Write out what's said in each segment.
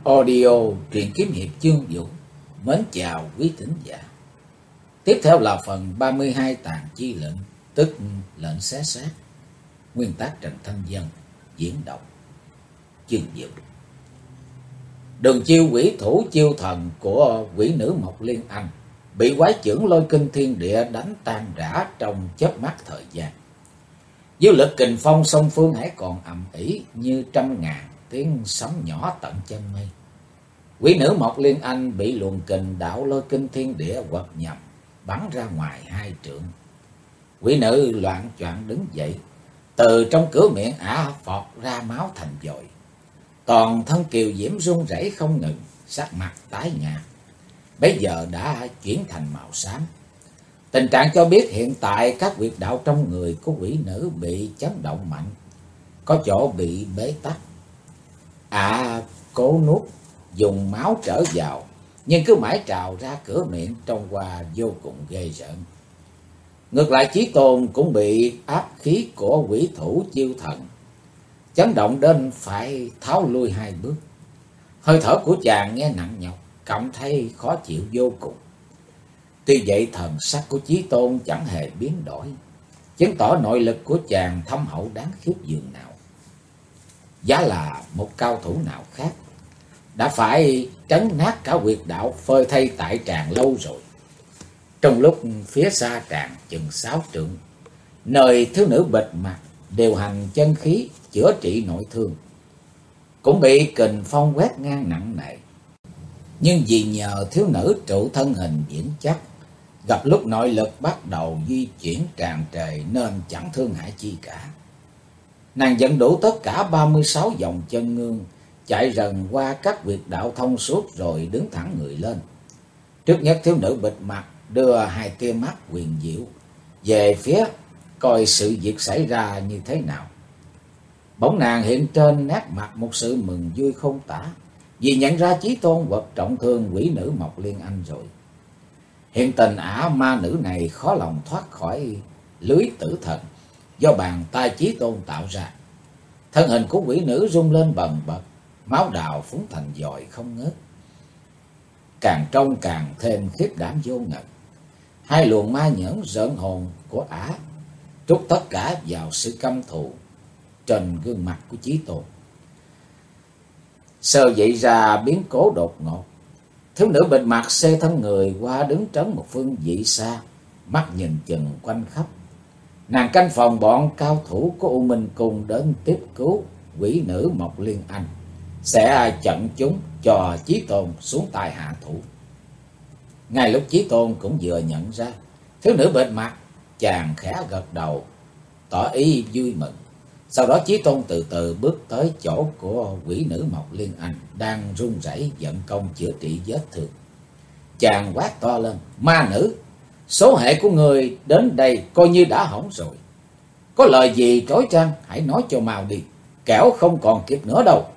Audio truyện kiếm hiệp chương Vũ. Mến chào quý thính giả. Tiếp theo là phần 32 tàn chi lệnh, tức lệnh xé xác. Nguyên tác Trần Thanh Dân, diễn đọc chương Vũ. Đường chiêu quỷ thủ chiêu thần của quỷ nữ Mộc Liên Anh bị quái chưởng lôi kinh thiên địa đánh tan rã trong chớp mắt thời gian. Dưới lực kình phong song phương hãy còn ầm ĩ như trăm ngàn tiếng sấm nhỏ tận chân mây. Quỷ nữ Mộc Liên Anh bị luồng kình đạo lôi kinh thiên địa quật nhầm, bắn ra ngoài 2 trượng. Quỷ nữ loạng choạng đứng dậy, từ trong cửa miệng ả phọt ra máu thành dội. Toàn thân kiều diễm run rẩy không ngừng, sắc mặt tái nhợt, bây giờ đã chuyển thành màu xám. Tình trạng cho biết hiện tại các huyệt đạo trong người của quỷ nữ bị chấn động mạnh, có chỗ bị bế tắc. Cố nuốt dùng máu trở vào, nhưng cứ mãi trào ra cửa miệng, trông qua vô cùng ghê rợn. Ngược lại Chí Tôn cũng bị áp khí của quỷ thủ chiêu thần chấn động đến phải tháo lui 2 bước. Hơi thở của chàng nghe nặng nhọc, cảm thấy khó chịu vô cùng. Tuy vậy thần sắc của Chí Tôn chẳng hề biến đổi, chứng tỏ nội lực của chàng thâm hậu đáng khiếp dường nào. Giá là một cao thủ nào khác đã phải trấn nát cả huyệt đạo phơi thây tại tràng lâu rồi. Trong lúc phía xa tràng chừng 6 trượng, nơi thiếu nữ bịt mặt điều hành chân khí chữa trị nội thương, cũng bị kình phong quét ngang nặng nề. Nhưng vì nhờ thiếu nữ trụ thân hình vững chắc, gặp lúc nội lực bắt đầu di chuyển tràn trề nên chẳng thương hại chi cả. Nàng dẫn đủ tất cả 36 dòng chân ngương, chạy rần qua các huyệt đạo thông suốt rồi đứng thẳng người lên. Trước nhất thiếu nữ bịt mặt đưa 2 tia mắt huyền diệu về phía coi sự việc xảy ra như thế nào. Bỗng nàng hiện trên nét mặt một sự mừng vui không tả, vì nhận ra Chí Tôn vật trọng thương quỷ nữ Mộc Liên Anh rồi. Hiện tình ả ma nữ này khó lòng thoát khỏi lưới tử thần do bàn tay Chí Tôn tạo ra. Thân hình của quỷ nữ rung lên bần bật, máu đào phúng thành dòi không ngớt, càng trông càng thêm khiếp đảm vô ngần. 2 luồng ma nhẫn rợn hồn của ả trút tất cả vào sự căm thù trên gương mặt của Chí Tôn. Sơ dậy ra biến cố đột ngột, thiếu nữ bịt mặt xê thân người qua đứng trấn một phương vị xa, mắt nhìn chừng quanh khắp. Nàng canh phòng bọn cao thủ của U Minh Cung đến tiếp cứu quỷ nữ Mộc Liên Anh, sẽ chặn chúng cho Chí Tôn xuống tay hạ thủ. Ngay lúc Chí Tôn cũng vừa nhận ra thiếu nữ bịt mặt, chàng khẽ gật đầu tỏ ý vui mừng. Sau đó Chí Tôn từ từ bước tới chỗ của quỷ nữ Mộc Liên Anh đang run rẩy vận công chữa trị vết thương. Chàng quát to lên: "Ma nữ, số hệ của người đến đây coi như đã hỏng rồi. Có lời gì trói trăng hãy nói cho mau đi, kẻo không còn kịp nữa đâu."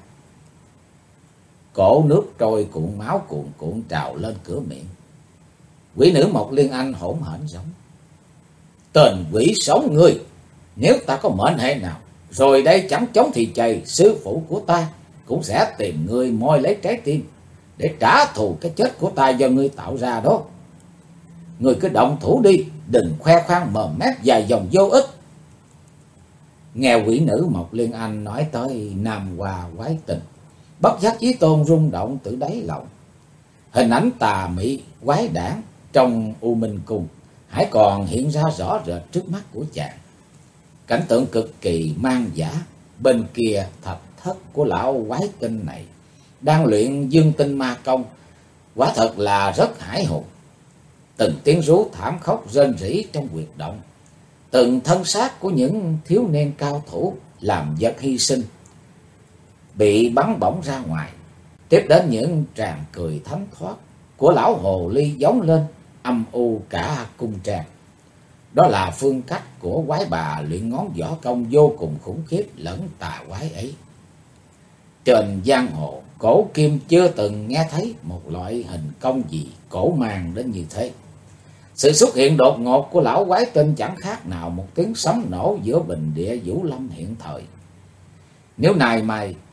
Cổ nước trôi cuộn máu cuồn cuộn trào lên cửa miệng. Quỷ nữ Mộc Liên Anh hỗn hển giống: "Tên quỷ sống ngươi, nếu ta có mệnh hệ nào rồi đây chẳng chống thì chày, sư phụ của ta cũng sẽ tìm ngươi moi lấy trái tim để trả thù cái chết của ta do ngươi tạo ra đó. Ngươi cứ động thủ đi, đừng khoe khoang mồm mép dài dòng vô ích." Nghe quỷ nữ Mộc Liên Anh nói tới nam hoa quái tình, bất giác Chí Tôn rung động từ đáy lòng. Hình ảnh tà mị quái đản trong U Minh Cung hãy còn hiện ra rõ rệt trước mắt của chàng. Cảnh tượng cực kỳ mang dã, bên kia thạch thất của lão quái tinh này đang luyện dương tinh ma công, quả thật là rất hãi hùng. Từng tiếng rú thảm khóc rên rỉ trong huyệt động, từng thân xác của những thiếu niên cao thủ làm vật hy sinh bị bắn bổng ra ngoài, tiếp đến những tràng cười thánh thoát của lão hồ ly giống lên âm u cả cung trang. Đó là phương cách của quái bà luyện ngón võ công vô cùng khủng khiếp lẫn tà quái ấy. Trên giang hồ, cổ kim chưa từng nghe thấy một loại hình công gì cổ màng đến như thế. Sự xuất hiện đột ngột của lão quái tinh chẳng khác nào một tiếng sấm nổ giữa bình địa Vũ Lâm hiện thời. Nếu nay mai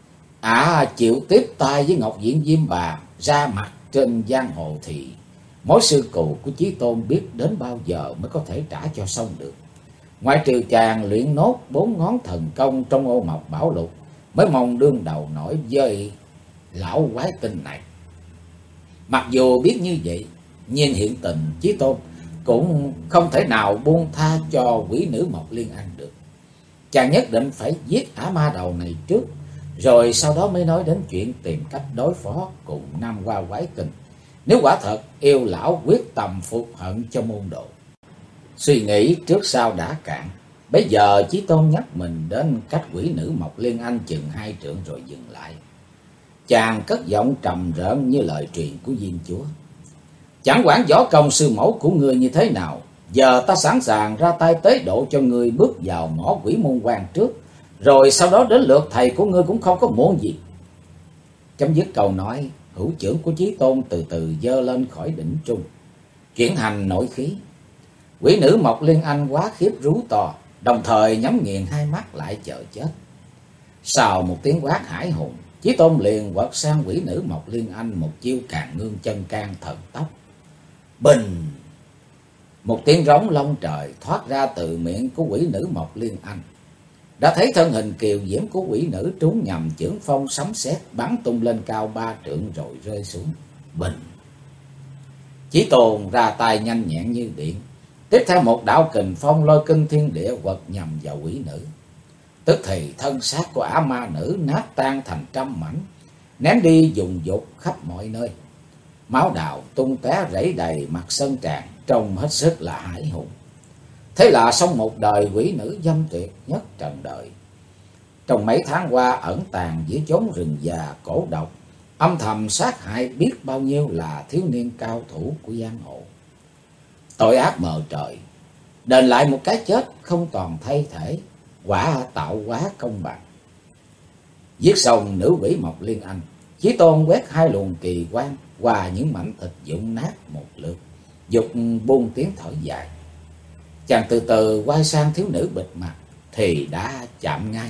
chịu tiếp tay với Ngọc Diện Diêm Bà ra mặt trên giang hồ thì mối sư cù của Chí Tôn biết đến bao giờ mới có thể trả cho xong được. Ngoại trừ chàng luyện nốt 4 ngón thần công trong Ô Mộc Bảo Lục, mới mong đương đầu nổi với lão quái tinh này. Mặc dù biết như vậy, nhưng hiện tình Chí Tôn cũng không thể nào buông tha cho quỷ nữ Mộc Liên Anh được. Chàng nhất định phải giết ả ma đầu này trước, rồi sau đó mới nói đến chuyện tìm cách đối phó cùng Nam Hoa quái tinh. Nếu quả thật yêu lão quyết tâm phục hận cho môn đồ. Suy nghĩ trước sau đã cạn, bây giờ Chí Tôn nhắc mình đến cách quỷ nữ Mộc Liên Anh chừng 2 trượng rồi dừng lại. Chàng cất giọng trầm rợn như lời truyền của Diêm Chúa. Chẳng quản võ công sư mẫu của người như thế nào, giờ ta sẵn sàng ra tay tế độ cho người bước vào mỏ quỷ môn quan trước, rồi sau đó đến lượt thầy của ngươi cũng không có muộn gì. Chấm dứt câu nói, hữu chưởng của Chí Tôn từ từ giơ lên khỏi đỉnh trung, chuyển hành nội khí. Quỷ nữ Mộc Liên Anh quá khiếp rú to, đồng thời nhắm nghiền hai mắt lại chờ chết. Sau một tiếng quát hải hùng, Chí Tôn liền quật sang quỷ nữ Mộc Liên Anh một chiêu Càn Ngương Chân Can thần tốc. Bình! Một tiếng rống long trời thoát ra từ miệng của quỷ nữ Mộc Liên Anh. Đã thấy thân hình kiều diễm của quỷ nữ trúng nhầm chưởng phong sấm sét, bắn tung lên cao 3 trượng rồi rơi xuống. Bình! Chí Tôn ra tay nhanh nhẹn như điện. Tiếp theo một đạo kình phong lôi kinh thiên địa quật nhằm vào quỷ nữ. Tức thì thân xác của ả ma nữ nát tan thành trăm mảnh, ném đi dùng dục khắp mọi nơi. Máu đào tung té rẫy đầy mặt sân tràn, trông hết sức là hãi hùng. Thế là xong một đời quỷ nữ dâm tuyệt nhất trần đời. Trong mấy tháng qua ẩn tàng giữa chốn rừng già cổ độc, âm thầm sát hại biết bao nhiêu là thiếu niên cao thủ của giang hồ. Tội ác mờ trời, đền lại một cái chết không toàn thay thể, quả tạo hóa công bằng. Giết xong nữ quỷ Mộc Liên Anh, Chí Tôn quét 2 luồng kỳ quan qua những mảnh thịt vụn nát một lượt, dục buông tiếng thở dài. Chàng từ từ quay sang thiếu nữ bịt mặt thì đã chạm ngay.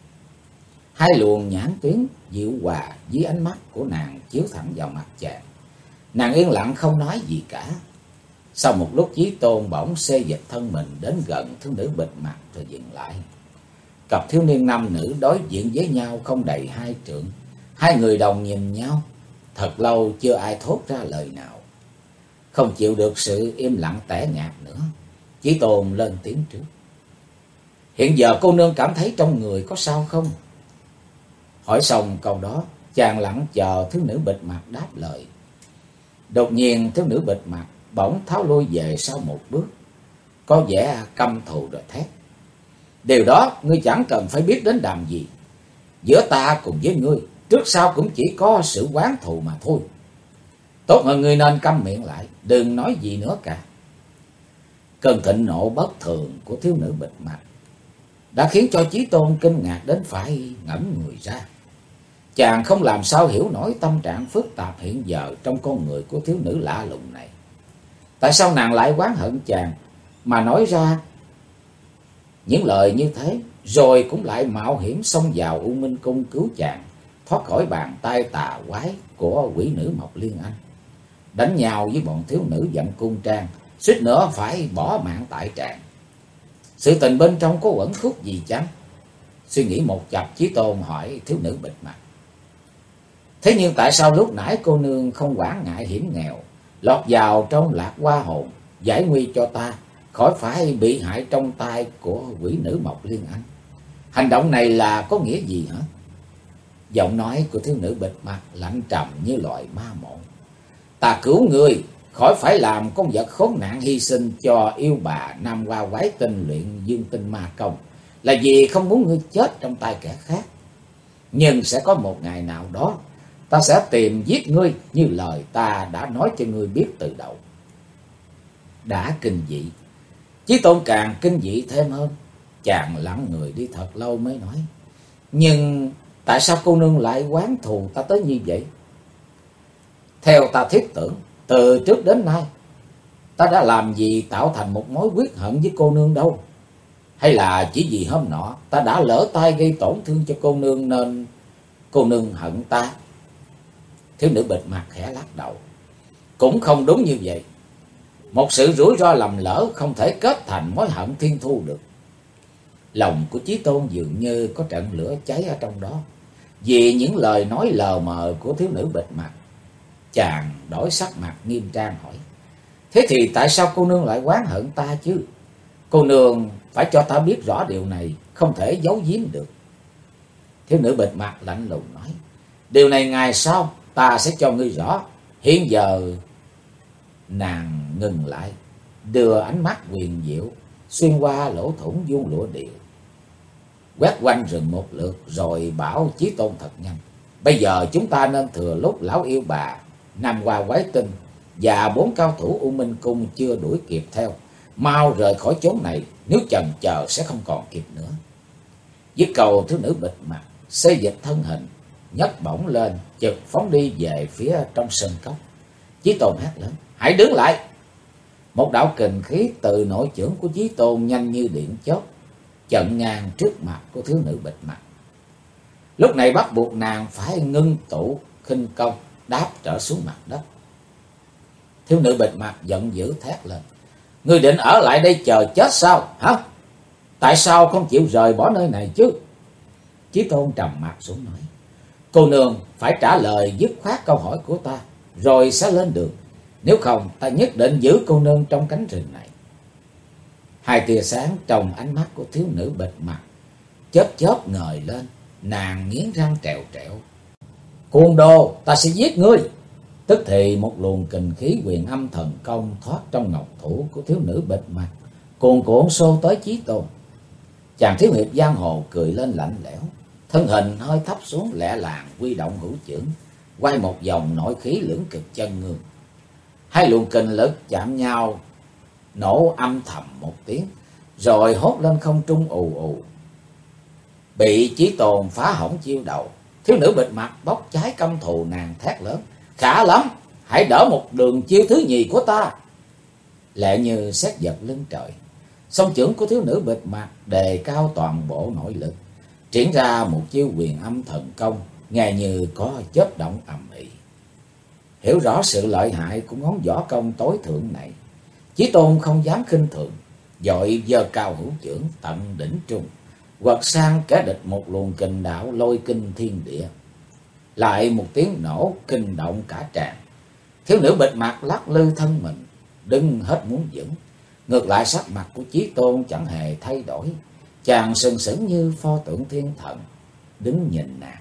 2 luồng nhãn tuyến dịu hòa dưới ánh mắt của nàng chiếu thẳng vào mặt chàng. Nàng yên lặng không nói gì cả. Sau một lúc Chí Tôn bỗng xê dịch thân mình đến gần thiếu nữ bịt mặt rồi dừng lại. Cặp thiếu niên nam nữ đối diện với nhau không đầy 2 trượng. 2 người đồng nhìn nhau, thật lâu chưa ai thốt ra lời nào. Không chịu được sự im lặng tẻ nhạt nữa, Chí Tôn lên tiếng trước. Hiện giờ cô nương cảm thấy trong người có sao không? Hỏi xong câu đó, chàng lặng chờ thiếu nữ bịt mặt đáp lời. Đột nhiên thiếu nữ bịt mặt bỗng tháo lui về sau một bước, có vẻ căm thù rồi thét. Điều đó ngươi chẳng cần phải biết đến đàm gì. Giữa ta cùng với ngươi, trước sau cũng chỉ có sự oán thù mà thôi. Tốt hơn ngươi nên câm miệng lại, đừng nói gì nữa cả. Cơn thịnh nộ bất thường của thiếu nữ bịt mặt đã khiến cho Chí Tôn kinh ngạc đến phải ngẩn người ra. Chàng không làm sao hiểu nổi tâm trạng phức tạp hiện giờ trong con người của thiếu nữ lạ lùng này. Tại sao nàng lại oán hận chàng mà nói ra những lời như thế, rồi cũng lại mạo hiểm xông vào U Minh Cung cứu chàng thoát khỏi bàn tay tà quái của quỷ nữ Mộc Liên Anh, đánh nhau với bọn thiếu nữ Dận Cung Trang, suýt nữa phải bỏ mạng tại tràng. Sự tình bên trong có uẩn khúc gì chăng? Suy nghĩ một chập, Chí Tôn hỏi thiếu nữ bịt mặt. Thế nhưng tại sao lúc nãy cô nương không quản ngại hiểm nghèo, lọt vào trong Lạc Hoa hồn, giải nguy cho ta khỏi phải bị hại trong tay của quỷ nữ Mộc Liên Anh? Hành động này là có nghĩa gì hả? Giọng nói của thiếu nữ bịt mặt lạnh trầm như loại ma mộng. Ta cứu ngươi khỏi phải làm con vật khốn nạn hy sinh cho yêu bà Nam Hoa quái tinh luyện dương tinh ma công, là vì không muốn ngươi chết trong tay kẻ khác. Nhưng sẽ có một ngày nào đó, ta sẽ tìm giết ngươi như lời ta đã nói cho ngươi biết từ đầu. Đã kinh dị, Chí Tôn càng kinh dị thêm hơn. Chàng lặng người đi thật lâu mới nói. Nhưng tại sao cô nương lại oán thù ta tới như vậy? Theo ta thiết tưởng, từ trước đến nay, ta đã làm gì tạo thành một mối quyết hận với cô nương đâu. Hay là chỉ vì hôm nọ ta đã lỡ tay gây tổn thương cho cô nương nên cô nương hận ta? Thiếu nữ bịt mặt khẽ lắc đầu. Cũng không đúng như vậy. Một sự rủi ro lầm lỡ không thể kết thành mối hận thiên thu được. Lòng của Chí Tôn dường như có trận lửa cháy ở trong đó, vì những lời nói lờ mờ của thiếu nữ bịt mặt. Chàng đổi sắc mặt nghiêm trang hỏi. Thế thì tại sao cô nương lại oán hận ta chứ? Cô nương phải cho ta biết rõ điều này, không thể giấu giếm được. Thiếu nữ bịt mặt lạnh lùng nói. Điều này ngày sau ta sẽ cho ngươi rõ. Hiện giờ... Nàng ngừng lại, đưa ánh mắt huyền diệu xuyên qua lỗ thủng vuông lụa điệu, quét quanh rừng một lượt rồi bảo Chí Tôn thật nhanh. Bây giờ chúng ta nên thừa lúc lão yêu bà, Nam Hoa Quái Tinh và 4 cao thủ U Minh Cung chưa đuổi kịp theo, mau rời khỏi chốn này, nếu chần chờ sẽ không còn kịp nữa. Dứt câu, thiếu nữ bịt mặt xê dịch thân hình, nhấc bổng lên, chực phóng đi về phía trong sân cốc. Chí Tôn hét lớn. Hãy đứng lại! Một đạo kình khí từ nội chưởng của Chí Tôn nhanh như điện chớp chặn ngang trước mặt của thiếu nữ bịt mặt. Lúc này bắt buộc nàng phải ngưng tụ khinh công đáp trở xuống mặt đất. Thiếu nữ bịt mặt giận dữ thét lên. Ngươi định ở lại đây chờ chết sao hả? Tại sao không chịu rời bỏ nơi này chứ? Chí Tôn trầm mặt xuống nói. Cô nương phải trả lời dứt khoát câu hỏi của ta, rồi sẽ lên đường. Nếu không, ta nhất định giữ cô nương trong cánh rừng này. Hai tia sáng trong ánh mắt của thiếu nữ bịt mặt chớp chớp ngời lên. Nàng nghiến răng trèo trẹo. Cuồng đồ, ta sẽ giết ngươi! Tức thì một luồng kình khí huyền âm thần công thoát trong ngọc thủ của thiếu nữ bịt mặt, cuồn cuộn xô tới Chí Tôn. Chàng thiếu hiệp giang hồ cười lên lạnh lẽo, thân hình hơi thấp xuống lẹ làng huy động hữu chưởng, quay một vòng nội khí lưỡng cực chân ngương. Hai luồng kình lực chạm nhau, nổ âm thầm một tiếng, rồi hốt lên không trung ù ù. Bị Chí Tôn phá hỏng chiêu đầu, thiếu nữ bịt mặt bốc cháy căm thù, nàng thét lớn. Khá lắm, hãy đỡ một đường chiêu thứ nhì của ta! Lẹ như sét giật lưng trời, song chưởng của thiếu nữ bịt mặt đề cao toàn bộ nội lực, triển ra một chiêu huyền âm thần công, nghe như có chớp động ầm ĩ. Hiểu rõ sự lợi hại của ngón võ công tối thượng này, Chí Tôn không dám khinh thường, vội giơ cao hữu chưởng tận đỉnh trung, quật sang kẻ địch một luồng kình đạo lôi kinh thiên địa. Lại một tiếng nổ kinh động cả tràng. Thiếu nữ bịt mặt lắc lư thân mình, đứng hết muốn vững. Ngược lại sắc mặt của Chí Tôn chẳng hề thay đổi, chàng sừng sững như pho tượng thiên thần, đứng nhìn nàng.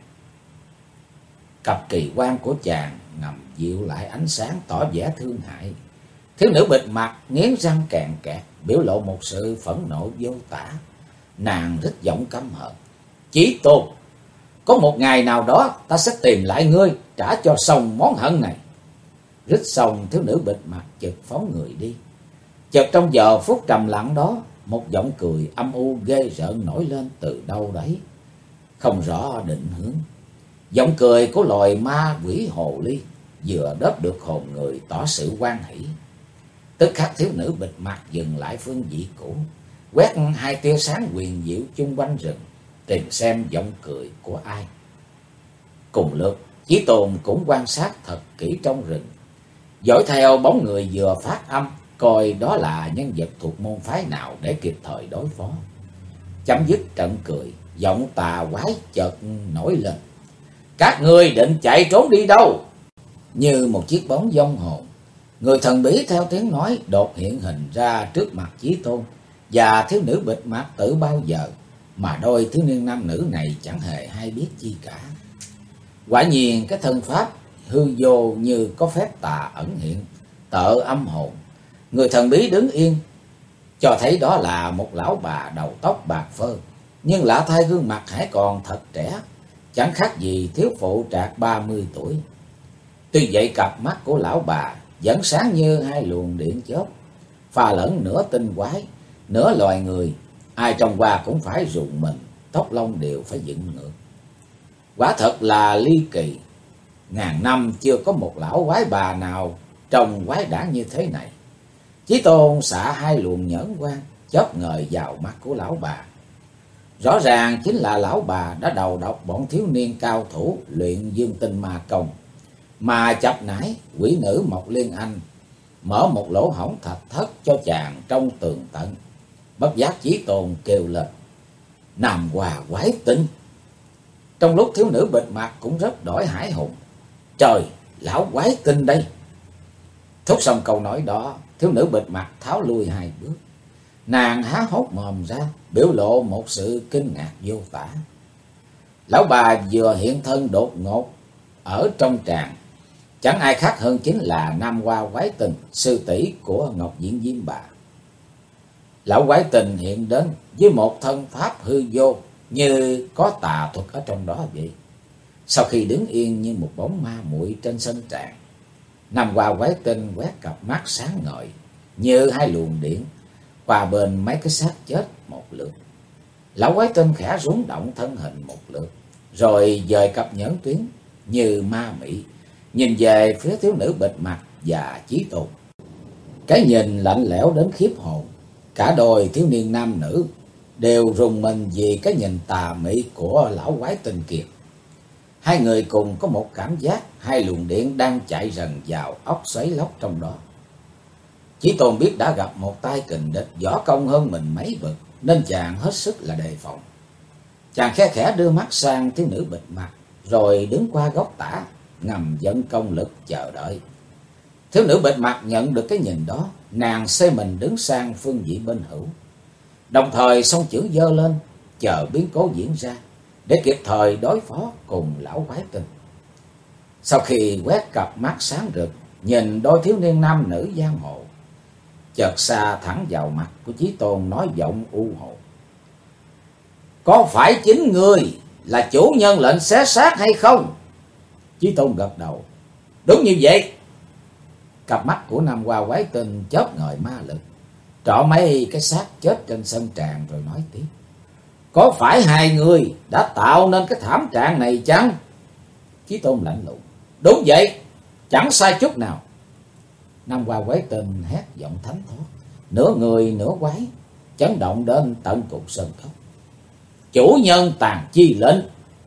Cặp kỳ quan của chàng ngầm dịu lại ánh sáng tỏ vẻ thương hại. Thiếu nữ bịt mặt nghiến răng kèn kẹt, biểu lộ một sự phẫn nộ vô tả. Nàng rít giọng căm hận. Chí Tôn, có một ngày nào đó ta sẽ tìm lại ngươi, trả cho xong món hận này. Rít xong, thiếu nữ bịt mặt chợt phóng người đi. Chợt trong giờ phút trầm lặng đó, một giọng cười âm u ghê rợn nổi lên từ đâu đấy, không rõ định hướng. Giọng cười của loài ma quỷ hồ ly vừa đớp được hồn người, tỏ sự hoan hỷ. Tức khắc thiếu nữ bịt mặt dừng lại phương vị cũ, quét hai tia sáng huyền diệu chung quanh rừng, tìm xem giọng cười của ai. Cùng lượt, Chí Tôn cũng quan sát thật kỹ trong rừng, dõi theo bóng người vừa phát âm, coi đó là nhân vật thuộc môn phái nào để kịp thời đối phó. Chấm dứt trận cười, giọng tà quái chợt nổi lên. Các ngươi định chạy trốn đi đâu? Như một chiếc bóng vong hồn, người thần bí theo tiếng nói đột hiện hình ra trước mặt Chí Tôn và thiếu nữ bịt mặt từ bao giờ, mà đôi thiếu niên nam nữ này chẳng hề hay biết chi cả. Quả nhiên cái thân pháp hư vô như có phép tà ẩn hiện, tợ âm hồn. Người thần bí đứng yên, cho thấy đó là một lão bà đầu tóc bạc phơ, nhưng lạ thay gương mặt hãy còn thật trẻ, chẳng khác gì thiếu phụ trạc 30 tuổi. Tuy vậy cặp mắt của lão bà vẫn sáng như hai luồng điện chớp, pha lẫn nửa tinh quái, nửa loài người. Ai trông qua cũng phải rùng mình, tóc lông đều phải dựng ngược. Quả thật là ly kỳ, ngàn năm chưa có một lão quái bà nào trông quái đản như thế này. Chí Tôn xạ hai luồng nhẫn quang chớp ngời vào mắt của lão bà. Rõ ràng chính là lão bà đã đầu độc bọn thiếu niên cao thủ luyện dương tinh ma công, mà chập nải quỷ nữ Mộc Liên Anh mở một lỗ hổng thạch thất cho chàng trong tường tận. Bất giác Chí Tôn kêu lên: Nam Hoa quái tinh! Trong lúc thiếu nữ bịt mặt cũng rất đổi hải hùng: Trời, lão quái tinh đây! Thốt xong câu nói đó, thiếu nữ bịt mặt tháo lui 2 bước. Nàng há hốc mồm ra, biểu lộ một sự kinh ngạc vô tả. Lão bà vừa hiện thân đột ngột ở trong tràng, chẳng ai khác hơn chính là Nam Hoa quái tình, sư tỷ của Ngọc Diễn Diêm Bà. Lão quái tình hiện đến với một thân pháp hư vô, như có tà thuật ở trong đó vậy. Sau khi đứng yên như một bóng ma muội trên sân tràng, Nam Hoa quái tinh quét cặp mắt sáng ngời như 2 luồng điện qua bên mấy cái xác chết một lượt. Lão quái tinh khẽ rúng động thân hình một lượt, rồi dời cặp nhẫn tuyến như ma mị nhìn về phía thiếu nữ bịt mặt và Chí Tôn. Cái nhìn lạnh lẽo đến khiếp hồn, cả đôi thiếu niên nam nữ đều rùng mình vì cái nhìn tà mị của lão quái tinh kia. 2 người cùng có một cảm giác 2 luồng điện đang chạy rần vào óc xoáy lóc trong đó. Chí Tôn biết đã gặp một tay kình địch võ công hơn mình mấy bậc, nên chàng hết sức là đề phòng. Chàng khẽ khẽ đưa mắt sang thiếu nữ bịt mặt, rồi đứng qua góc tả, ngầm vận công lực chờ đợi. Thiếu nữ bịt mặt nhận được cái nhìn đó, nàng xoay mình đứng sang phương vị bên hữu, đồng thời song chưởng giơ lên, chờ biến cố diễn ra để kịp thời đối phó cùng lão quái tinh. Sau khi quét cặp mắt sáng rực nhìn đôi thiếu niên nam nữ giang hồ, chợt xa thẳng vào mặt của Chí Tôn, nói giọng u hồ: Có phải chính ngươi là chủ nhân lệnh xé xác hay không? Chí Tôn gật đầu: Đúng như vậy. Cặp mắt của Nam Hoa quái tinh chớp ngời ma lực, trọ mấy cái xác chết trên sân tràng rồi nói tiếp: Có phải 2 người đã tạo nên cái thảm trạng này chăng? Chí Tôn lạnh lùng: Đúng vậy, chẳng sai chút nào. Nam Hoa quái tinh hét giọng thánh thót, nửa người nửa quái, chấn động đến tận cục sơn cốc: Chủ nhân tàn chi lệnh!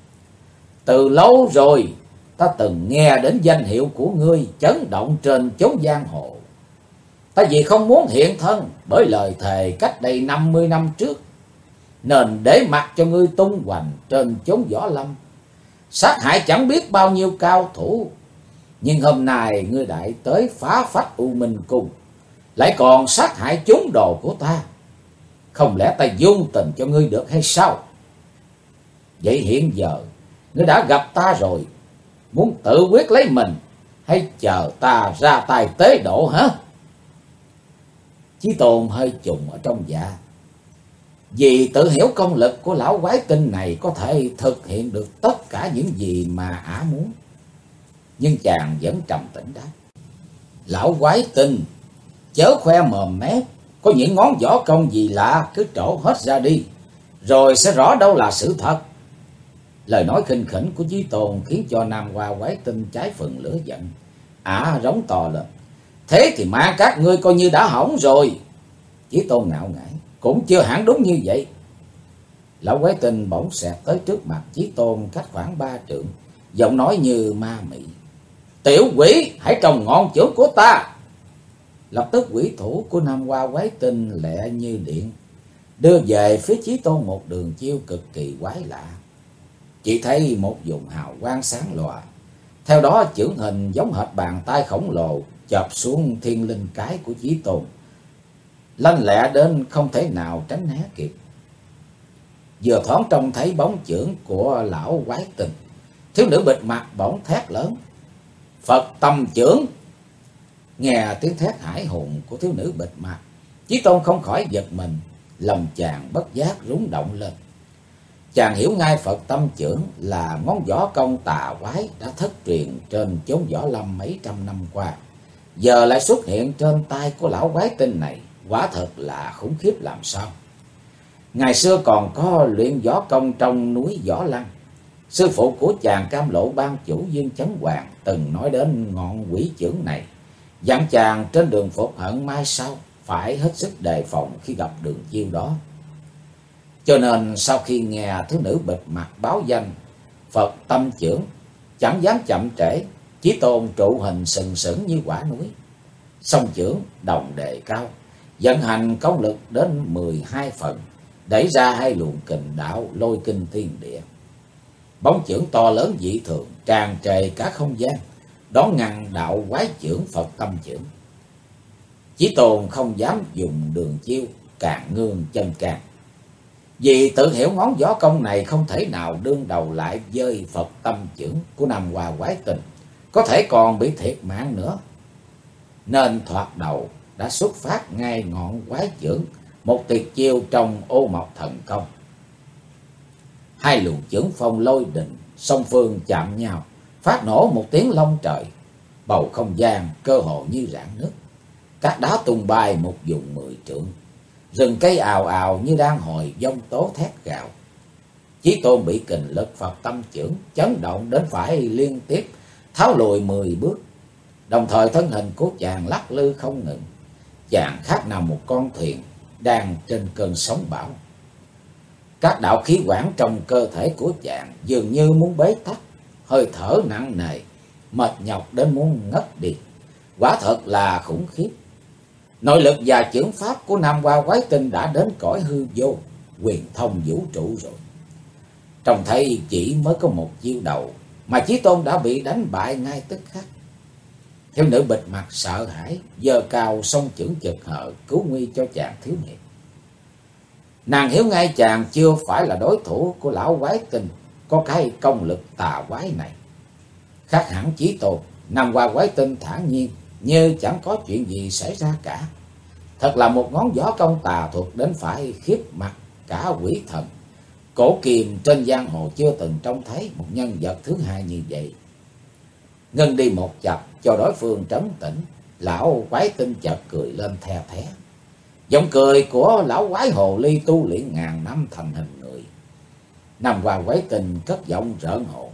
Từ lâu rồi ta từng nghe đến danh hiệu của ngươi chấn động trên chốn giang hồ. Ta vì không muốn hiện thân bởi lời thề cách đây 50 năm trước, nên để mặc cho ngươi tung hoành trên chốn võ lâm, sát hại chẳng biết bao nhiêu cao thủ. Nhưng hôm nay ngươi đại tới phá phách U Minh Cung, lại còn sát hại chúng đồ của ta. Không lẽ ta dung tình cho ngươi được hay sao? Vậy hiện giờ ngươi đã gặp ta rồi, muốn tự quyết lấy mình hay chờ ta ra tay tế độ hả? Chí Tôn hơi trùng ở trong dạ, vì tự hiểu công lực của lão quái tinh này có thể thực hiện được tất cả những gì mà ả muốn. Nhưng chàng vẫn trầm tĩnh đáp: Lão quái tinh, chớ khoe mồm mép, có những ngón võ công gì lạ cứ trổ hết ra đi, rồi sẽ rõ đâu là sự thật. Lời nói khinh khỉnh của Chí Tôn khiến cho Nam Hoa quái tinh cháy phần lửa giận. Ả rống to lên: Thế thì mang các ngươi coi như đã hỏng rồi. Chí Tôn ngạo nghễ: Cũng chưa hẳn đúng như vậy. Lão quái tinh bỗng xẹt tới trước mặt Chí Tôn cách khoảng 3 trượng, giọng nói như ma mị: Tiểu quỷ, hãy trồng ngọn chưởng của ta! Lập tức quỷ thủ của Nam Hoa quái tinh lẹ như điện, đưa về phía Chí Tôn một đường chiêu cực kỳ quái lạ. Chỉ thấy một vùng hào quang sáng lòa, theo đó chưởng hình giống hệt bàn tay khổng lồ chộp xuống thiên linh cái của Chí Tôn, lanh lẹ đến không thể nào tránh né kịp. Vừa thoáng trông thấy bóng chưởng của lão quái tinh, thiếu nữ bịt mặt bỗng thét lớn: Phật tâm chưởng! Nghe tiếng thét hải hùng của thiếu nữ bịt mặt, Chí Tôn không khỏi giật mình, lòng chàng bất giác rúng động lên. Chàng hiểu ngay Phật tâm chưởng là món võ công tà quái đã thất truyền trên chốn võ lâm mấy trăm năm qua, giờ lại xuất hiện trên tay của lão quái tinh này, quả thật là khủng khiếp làm sao. Ngày xưa còn có luyện võ công trong núi Võ Lăng, sư phụ của chàng Cam Lộ ban chủ Dương Chấn Hoàng từng nói đến ngọn quỷ chưởng này, dặn chàng trên đường phục hận mai sau phải hết sức đề phòng khi gặp đường chiêu đó. Cho nên sau khi nghe thiếu nữ bịt mặt báo danh Phật Tâm Chưởng, chẳng dám chậm trễ, Chí Tôn trụ hình sừng sững như quả núi, song chưởng đồng đề cao, vận hành công lực đến 12 phần, đẩy ra hai luồng kình đạo lôi kinh thiên địa. Bóng chưởng to lớn dị thường tràn trề cả không gian, đón ngăn đạo quái chưởng Phật Tâm Chưởng. Chí Tôn không dám dùng đường chiêu càng ngương chân càng, vì tự hiểu ngón võ công này không thể nào đương đầu lại với Phật Tâm Chưởng của Nam Hoa Quái Tình, có thể còn bị thiệt mạng nữa. Nên thoạt đầu đã xuất phát ngay ngọn quái chưởng, một tuyệt chiêu trong Ô Mộc Thần Công. Hai luồng chưởng phong lôi đình song phương chạm nhau, phát nổ một tiếng long trời, bầu không gian cơ hồ như rạn nứt, các đá tung bay một vùng 10 trượng, rừng cây ào ào như đang hồi giông tố thét gào. Chí Tôn bị kình lực Phật Tâm Chưởng chấn động đến phải liên tiếp tháo lùi 10 bước, đồng thời thân hình của chàng lắc lư không ngừng. Chàng khác nào một con thuyền đang trên cơn sóng bão. Các đạo khí quản trong cơ thể của chàng dường như muốn bế tắc, hơi thở nặng nề, mệt nhọc đến muốn ngất đi. Quả thật là khủng khiếp. Nội lực và chưởng pháp của Nam Hoa Quái Tinh đã đến cõi hư vô, quyền thông vũ trụ rồi. Trông thấy chỉ mới có một chiêu đầu mà Chí Tôn đã bị đánh bại ngay tức khắc. Thiếu nữ bịt mặt sợ hãi, giơ cao song chưởng chực hờ cứu nguy cho chàng thiếu niên. Nàng hiểu ngay chàng chưa phải là đối thủ của lão quái tinh có cái công lực tà quái này. Khác hẳn Chí Tôn, Nam Hoa Quái Tinh thản nhiên như chẳng có chuyện gì xảy ra cả. Thật là một ngón võ công tà thuật đến phải khiếp mặt cả quỷ thần. Cổ Kiềm trên giang hồ chưa từng trông thấy một nhân vật thứ hai như vậy. Ngưng đi một chập cho đối phương trấn tĩnh, lão quái tinh chợt cười lên the thé. Giọng cười của lão quái hồ ly tu luyện ngàn năm thành hình người. Nam Hoa Quái Tinh cất giọng rợn hồn.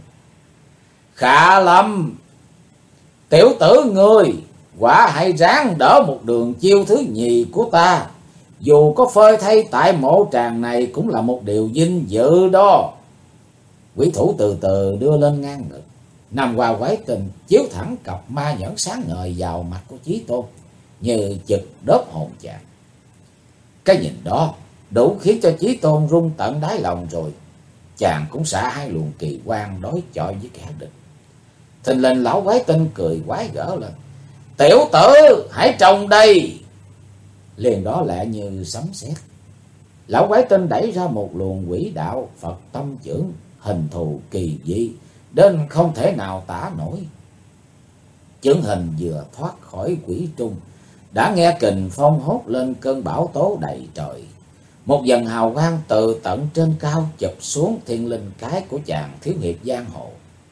Khả Lâm, tiểu tử ngươi quả hay ráng đỡ một đường chiêu thứ nhì của ta. Dù có phơi thay tại mộ tràng này cũng là một điều vinh dự đó. Quỷ thủ từ từ đưa lên ngang ngực. Nam Hoa Quái Tinh chiếu thẳng cặp ma nhẫn sáng ngời vào mặt của Chí Tôn, như chực đớp hồn chàng. Cái nhìn đó đủ khiến cho Chí Tôn rung tận đáy lòng rồi. Chàng cũng xả hai luồng kỳ quan đối chọi với kẻ địch. Thình lình lão Quái Tinh cười quái gở lên. Tiểu tử hãy trông đây. Liền đó lại như sấm sét. Lão Quái Tinh đẩy ra một luồng quỷ đạo Phật Tâm Chưởng, hình thù kỳ dị đến không thể nào tả nổi. Chưởng hình vừa thoát khỏi quỷ trung, đã nghe kình phong hốt lên cơn bão tố đầy trời. Một dần hào quang từ tận trên cao chụp xuống thiên linh cái của chàng thiếu hiệp giang hồ.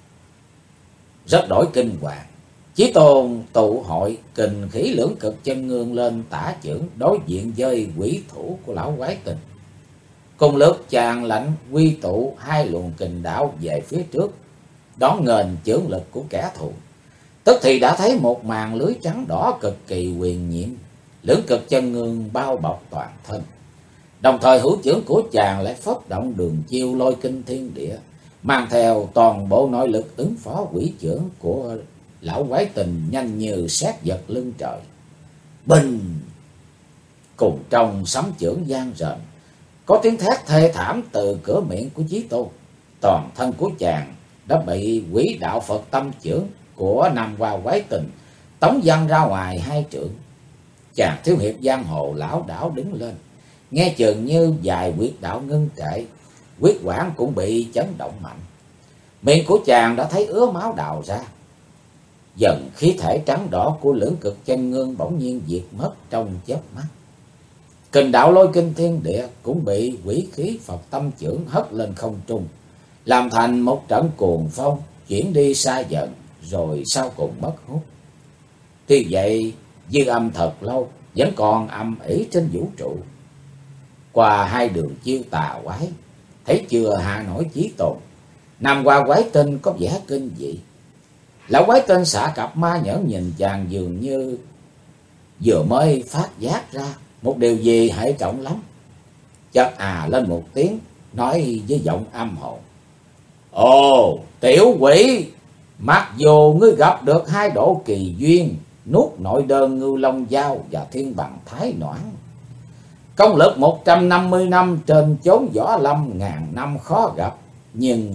Rất đổi kinh hoàng. Chí Tôn tụ hội kình khí lưỡng cực chân ngương lên tả chưởng đối diện với quỷ thủ của lão Quái Tinh. Cùng lúc chàng lạnh quy tụ hai luồng kình đạo về phía trước, đón nghênh chưởng lực của kẻ thù. Tức thì đã thấy một màn lưới trắng đỏ cực kỳ huyền nhiệm, lưỡng cực chân ngương bao bọc toàn thân. Đồng thời hữu chưởng của chàng lại phất động đường chiêu lôi kinh thiên địa, mang theo toàn bộ nội lực ứng phó quỷ chưởng của lão Quái Tinh nhanh như sét giật lưng trời. Bình! Cùng trong sấm chưởng vang rền, có tiếng thét thê thảm từ cửa miệng của Chí Tôn. Toàn thân của chàng đã bị quỷ đạo Phật Tâm Chưởng của Nam Hoa Quái Tinh tống văng ra ngoài hai trượng. Chàng thiếu hiệp giang hồ lão đảo đứng lên, nghe chừng như vài huyệt đạo ngưng trệ, huyết quản cũng bị chấn động mạnh. Miệng của chàng đã thấy ứa máu đào ra. Dần khí thể trắng đỏ của lưỡng cực chân ngương bỗng nhiên diệt mất trong chớp mắt. Kình đạo lôi kinh thiên địa cũng bị quỷ khí Phật Tâm Chưởng hất lên không trung, làm thành một trận cuồng phong chuyển đi xa dần, rồi sau cùng mất hút. Tuy vậy dư âm thật lâu vẫn còn âm ỉ trên vũ trụ. Qua hai đường chiêu tà quái, thấy chưa hạ nổi Chí Tôn, Nam Hoa Quái Tinh có vẻ kinh dị. Lão Quái Tinh xả cặp ma nhẫn nhìn chàng dường như vừa mới phát giác ra một điều gì hệ trọng lắm. chợt lên một tiếng, nói với giọng âm hồn: Ồ, tiểu quỷ, mặc dù ngươi gặp được hai độ kỳ duyên, nuốt nội đơn Ngưu Long Dao và thiên bằng Thái Noãn, công lực 150 năm trên chốn võ lâm ngàn năm khó gặp, nhưng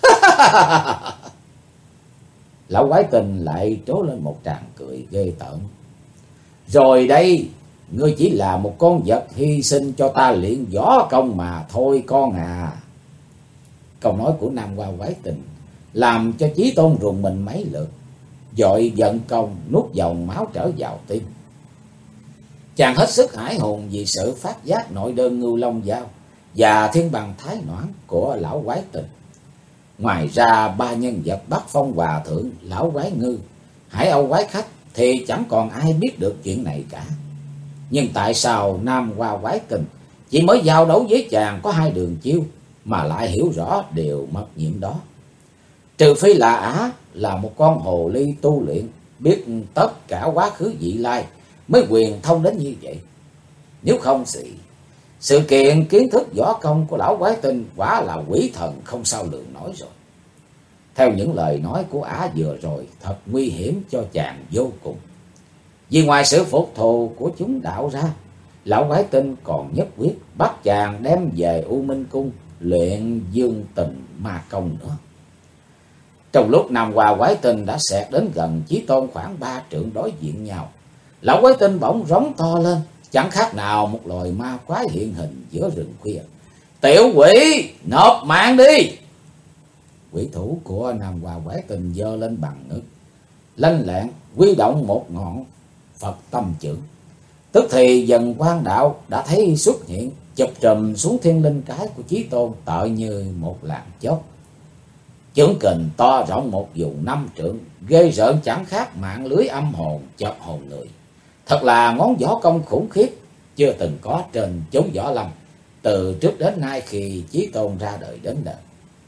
lão quái tình lại trố lên một tràng cười ghê tởm. Rồi đây, ngươi chỉ là một con vật hy sinh cho ta luyện võ công mà thôi con à. Câu nói của nam hoa quái tình làm cho Chí Tôn rùng mình mấy lượt, vội vận công nuốt dòng máu trở vào tim. Chàng hết sức hãi hùng vì sự phát giác nội đơn Ngưu Long Dao và thiên bằng Thái Noãn của lão quái tình. Ngoài ra ba nhân vật Bắc Phong Hòa Thượng, lão quái ngư, Hải Âu quái khách thì chẳng còn ai biết được chuyện này cả. Nhưng tại sao nam hoa quái tình chỉ mới giao đấu với chàng có 2 đường chiêu mà lại hiểu rõ điều mật nhiệm đó? Trừ phi là ả là một con hồ ly tu luyện, biết tất cả quá khứ vị lai mới quyền thông đến như vậy. Nếu không thì sự kiện kiến thức võ công của lão quái tinh quả là quỷ thần không sao lường nổi rồi. Theo những lời nói của ả vừa rồi, thật nguy hiểm cho chàng vô cùng. Vì ngoài sự phục thù của chúng đạo ra, lão quái tinh còn nhất quyết bắt chàng đem về U Minh Cung luyện dương tình ma công nữa. Trong lúc nam hoa quái tinh đã xẹt đến gần Chí Tôn khoảng 3 trượng đối diện nhau, lão quái tinh bỗng rống to lên, chẳng khác nào một loài ma quái hiện hình giữa rừng khuya. Tiểu quỷ, nộp mạng đi! Quỷ thủ của nam hoa quái tinh giơ lên bằng ngực, lanh lẹn huy động một ngọn Phật tâm chưởng. Tức thì dần quang đạo đã thấy xuất hiện, chụp trùm xuống thiên linh cái của Chí Tôn tợ như một làn chớp. Chưởng kình to rộng một vùng 5 trượng, ghê rợn chẳng khác mạng lưới âm hồn chợp hồn người. Thật là ngón võ công khủng khiếp, chưa từng có trên chốn võ lâm từ trước đến nay khi Chí Tôn ra đời đến đời.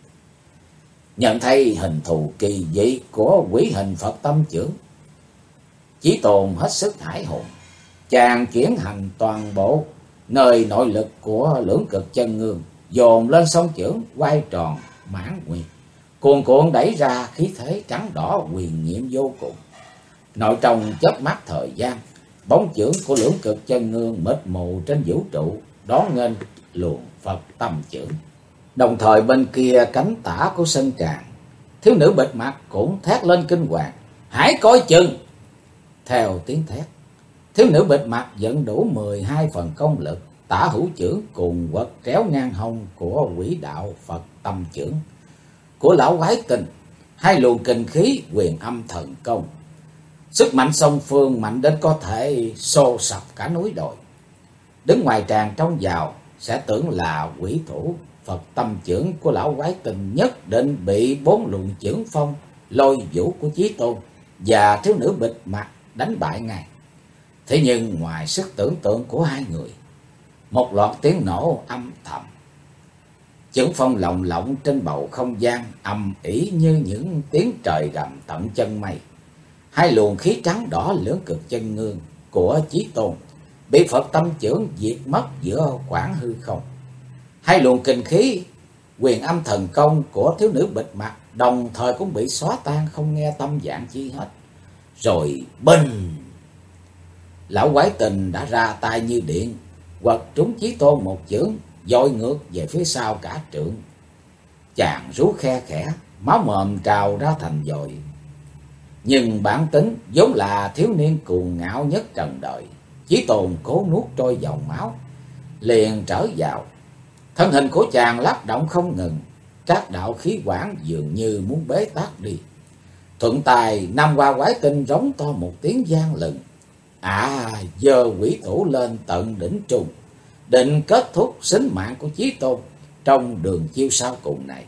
Nhận thấy hình thù kỳ dị của quỷ hình Phật tâm chưởng, Chí Tôn hết sức hãi hùng. Chàng chuyển hành toàn bộ nơi nội lực của lưỡng cực chân ngương, dồn lên song chưởng quay tròn mãn nguyệt, cuồn cuộn đẩy ra khí thế trắng đỏ huyền nhiệm vô cùng. Nội trong chớp mắt thời gian, bóng chưởng của lưỡng cực chân ngương mịt mù trên vũ trụ đón nghênh luồng Phật tâm chưởng. Đồng thời bên kia cánh tả của sân tràng, thiếu nữ bịt mặt cũng thét lên kinh hoàng: Hãy coi chừng! Theo tiếng thét, thiếu nữ bịt mặt dẫn đủ 12 phần công lực, tả hữu chưởng cùng quật kéo ngang hông của quỷ đạo Phật tâm chưởng của lão quái tình, 2 luồng kinh khí quyền âm thần công. Sức mạnh song phương mạnh đến có thể xô sập cả núi đồi. Đứng ngoài tràng trông vào sẽ tưởng là quỷ thủ Phật tâm chưởng của lão quái tình nhất định bị 4 luồng chưởng phong lôi vũ của Chí Tôn và thiếu nữ bịt mặt đánh bại ngay. Thế nhưng ngoài sức tưởng tượng của hai người, một loạt tiếng nổ âm thầm, chưởng phong lồng lộng trên bầu không gian ầm ĩ như những tiếng trời gầm tận chân mây. 2 luồng khí trắng đỏ lưỡng cực chân ngương của Chí Tôn bị Phật tâm chưởng diệt mất giữa khoảng hư không. 2 luồng kinh khí quyền âm thần công của thiếu nữ bịt mặt đồng thời cũng bị xóa tan không nghe tâm dạng chi hết. Rồi bình, lão quái tình đã ra tay như điện, quật trúng Chí Tôn một chưởng, dội ngược về phía sau cả trượng. Chàng rú khe khẽ, máu mồm trào ra thành dội. Nhưng bản tính vốn là thiếu niên cuồng ngạo nhất trần đời, Chí Tôn cố nuốt trôi dòng máu, liền trở vào. Thân hình của chàng lắc động không ngừng, các đạo khí quản dường như muốn bế tắc đi. Thuận tài nam hoa quái tinh rống to một tiếng vang lừng, giơ quỷ thủ lên tận đỉnh trùng, định kết thúc sinh mạng của Chí Tôn trong đường chiêu sau cùng này.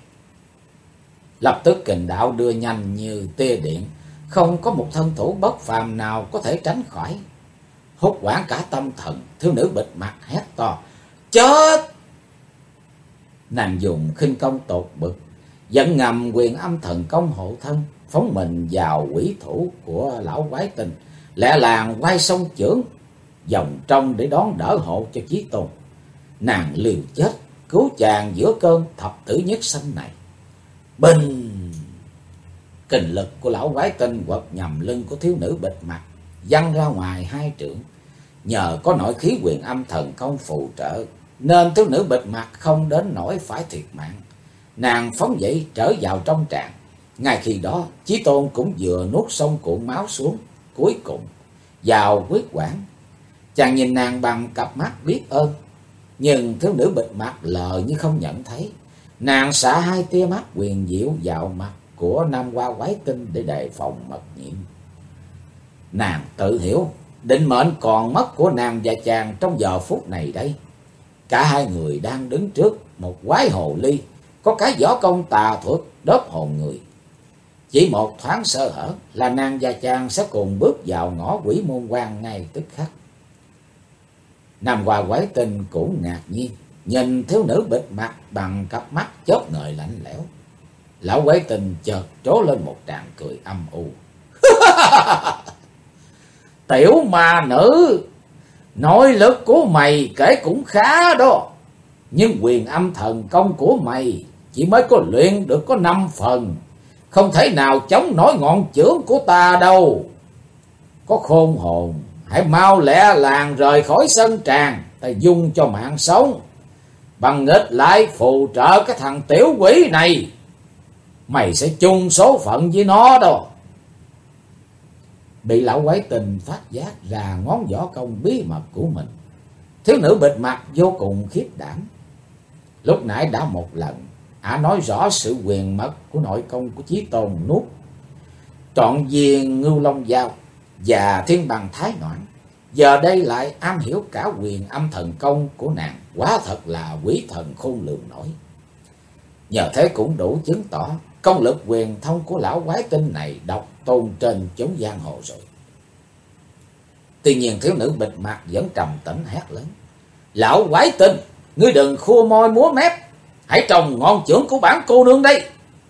Lập tức kình đạo đưa nhanh như tia điện, không có một thân thủ bất phàm nào có thể tránh khỏi. Hốt hoảng cả tâm thần, thiếu nữ bịt mặt hét to: Chết! Nàng dùng khinh công tột bực, dẫn ngầm quyền âm thần công hộ thân, phóng mình vào quỷ thủ của lão quái tình, lẹ làng quay song chưởng vòng trong để đón đỡ hộ cho Chí Tôn. Nàng liều chết cứu chàng giữa cơn thập tử nhất sanh này. Bình! Kình lực của lão quái tinh quật nhằm lưng của thiếu nữ bịt mặt, văng ra ngoài 2 trượng. Nhờ có nội khí huyền âm thần công phù trợ, nên thiếu nữ bịt mặt không đến nỗi phải thiệt mạng. Nàng phóng dậy trở vào trong tràng. Ngay khi đó, Chí Tôn cũng vừa nuốt xong cuộn máu xuống cuối cùng vào huyết quản. Chàng nhìn nàng bằng cặp mắt biết ơn, nhưng thiếu nữ bịt mặt lờ như không nhận thấy. Nàng xả 2 tia mắt huyền diệu vào mặt của Nam Hoa quái tinh để đề phòng mật nhiễm. Nàng tự hiểu định mệnh còn mất của nàng và chàng trong giờ phút này đây. Cả 2 người đang đứng trước một quái hồ ly có cái võ công tà thuật đớp hồn người. Chỉ một thoáng sơ hở là nàng và chàng sẽ cùng bước vào ngõ quỷ môn quan ngay tức khắc. Nam Hoa quái tinh cũng ngạc nhiên, nhìn thiếu nữ bịt mặt bằng cặp mắt chớp ngời lạnh lẽo. Lão quái tinh chợt trố lên một tràng cười âm u. Tiểu ma nữ, nội lực của mày kể cũng khá đó, nhưng quyền âm thần công của mày chỉ mới có luyện được có 5 phần, không thể nào chống nổi ngọn chưởng của ta đâu. Có khôn hồn, hãy mau lẹ làng rời khỏi sân tràng, ta dung cho mạng sống, bằng nghịch lại phù trợ cái thằng tiểu quỷ này. Mày sẽ chung số phận với nó đâu. Bị lão quái tình phát giác ra ngón võ công bí mật của mình, thiếu nữ bịt mặt vô cùng khiếp đảm. Lúc nãy đã một lần ả nói rõ sự quyền mật của nội công của Chí Tôn nuốt trọn viên Ngưu Long Dao và Thiên Bằng Thái Noãn, giờ đây lại am hiểu cả quyền âm thần công của nàng, quá thật là quỷ thần khôn lường nổi. Nhờ thế cũng đủ chứng tỏ công lực quyền thông của lão quái tinh này độc tôn trên chốn giang hồ rồi. Tuy nhiên thiếu nữ bịt mặt vẫn trầm tĩnh hét lớn: Lão quái tinh, ngươi đừng khua môi múa mép, hãy trồng ngọn chưởng của bản cô nương đây.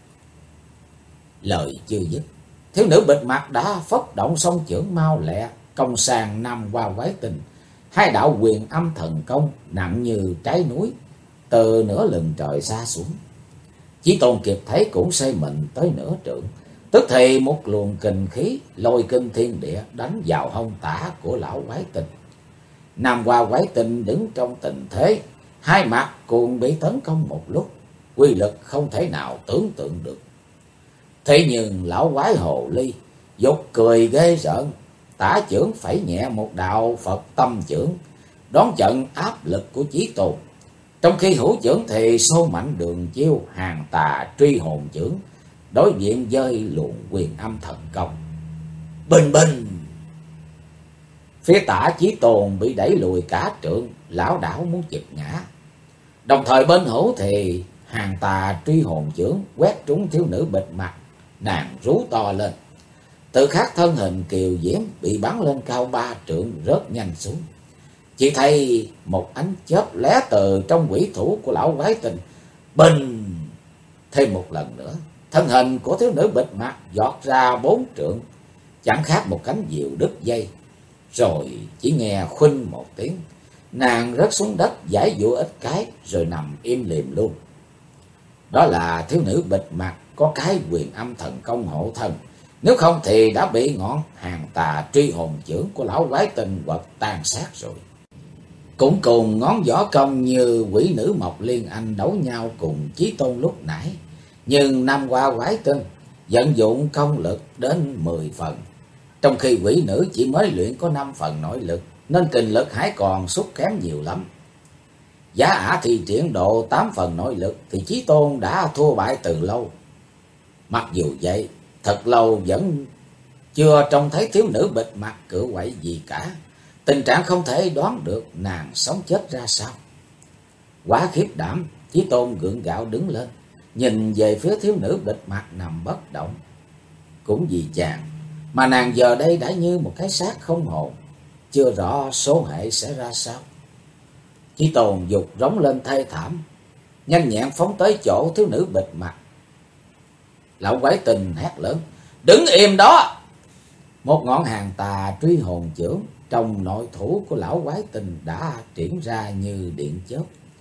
Lời chưa dứt, thiếu nữ bịt mặt đã phất động song chưởng mau lẹ công sang Nam Hoa quái tinh. 2 đạo quyền âm thần công nặng như trái núi từ nửa lừng trời xa xuống. Chí Tôn kịp thấy cũng xây mình tới nửa trượng, tức thì một luồng kình khí lôi kinh thiên địa đánh vào hông tả của lão quái tinh. Nam Hoa quái tinh đứng trong tình thế 2 mặt cùng bị tấn công một lúc, quy lực không thể nào tưởng tượng được. Thế nhưng lão quái hồ ly dục cười ghê rợn, tả chưởng phẩy nhẹ một đạo Phật tâm chưởng đón trận áp lực của Chí Tôn, trong khi hữu chưởng thì xô mạnh đường chiêu hàng tà truy hồn chưởng đối diện với luồng quyền âm thần công. Bình bình! Phía tả Chí Tôn bị đẩy lùi cả trượng, lão đảo muốn chực ngã. Đồng thời bên hữu thì hàng tà truy hồn chưởng quét trúng thiếu nữ bịt mặt, nàng rú to lên. Tự khắc thân hình kiều diễm bị bắn lên cao 3 trượng rớt nhanh xuống. Chỉ thấy một ánh chớp lóe từ trong quỷ thủ của lão quái tinh. Bình! Thêm một lần nữa, thân hình của thiếu nữ bịt mặt giọt ra 4 trượng, chẳng khác một cánh diều đứt dây. Rồi chỉ nghe khuynh một tiếng, nàng rớt xuống đất giãy giụa ít cái rồi nằm im lìm luôn. Đó là thiếu nữ bịt mặt có cái quyền âm thần công hộ thân, nếu không thì đã bị ngọn hàng tà truy hồn chưởng của lão quái tinh quật tan xác rồi. Cũng cùng ngón võ công như quỷ nữ Mộc Liên Anh đấu nhau cùng Chí Tôn lúc nãy, nhưng Nam Hoa quái tinh vận dụng công lực đến 10 phần, trong khi quỷ nữ chỉ mới luyện có 5 phần nội lực, nên kình lực hãy còn sút kém nhiều lắm. Giá ả thì triển độ 8 phần nội lực thì Chí Tôn đã thua bại từ lâu. Mặc dù vậy, thật lâu vẫn chưa trông thấy thiếu nữ bịt mặt cựa quậy gì cả. Tình trạng không thể đoán được nàng sống chết ra sao. Quá khiếp đảm, Chí Tôn gượng gạo đứng lên, nhìn về phía thiếu nữ bịt mặt nằm bất động. Cũng vì chàng mà nàng giờ đây đã như một cái xác không hồn, chưa rõ số hệ sẽ ra sao. Chí Tôn dục rống lên thê thảm, nhanh nhẹn phóng tới chỗ thiếu nữ bịt mặt. Lão quái tinh hét lớn: Đứng im đó! Một ngọn hàng tà truy hồn chưởng trong nội thủ của lão quái tinh đã triển ra như điện chớp,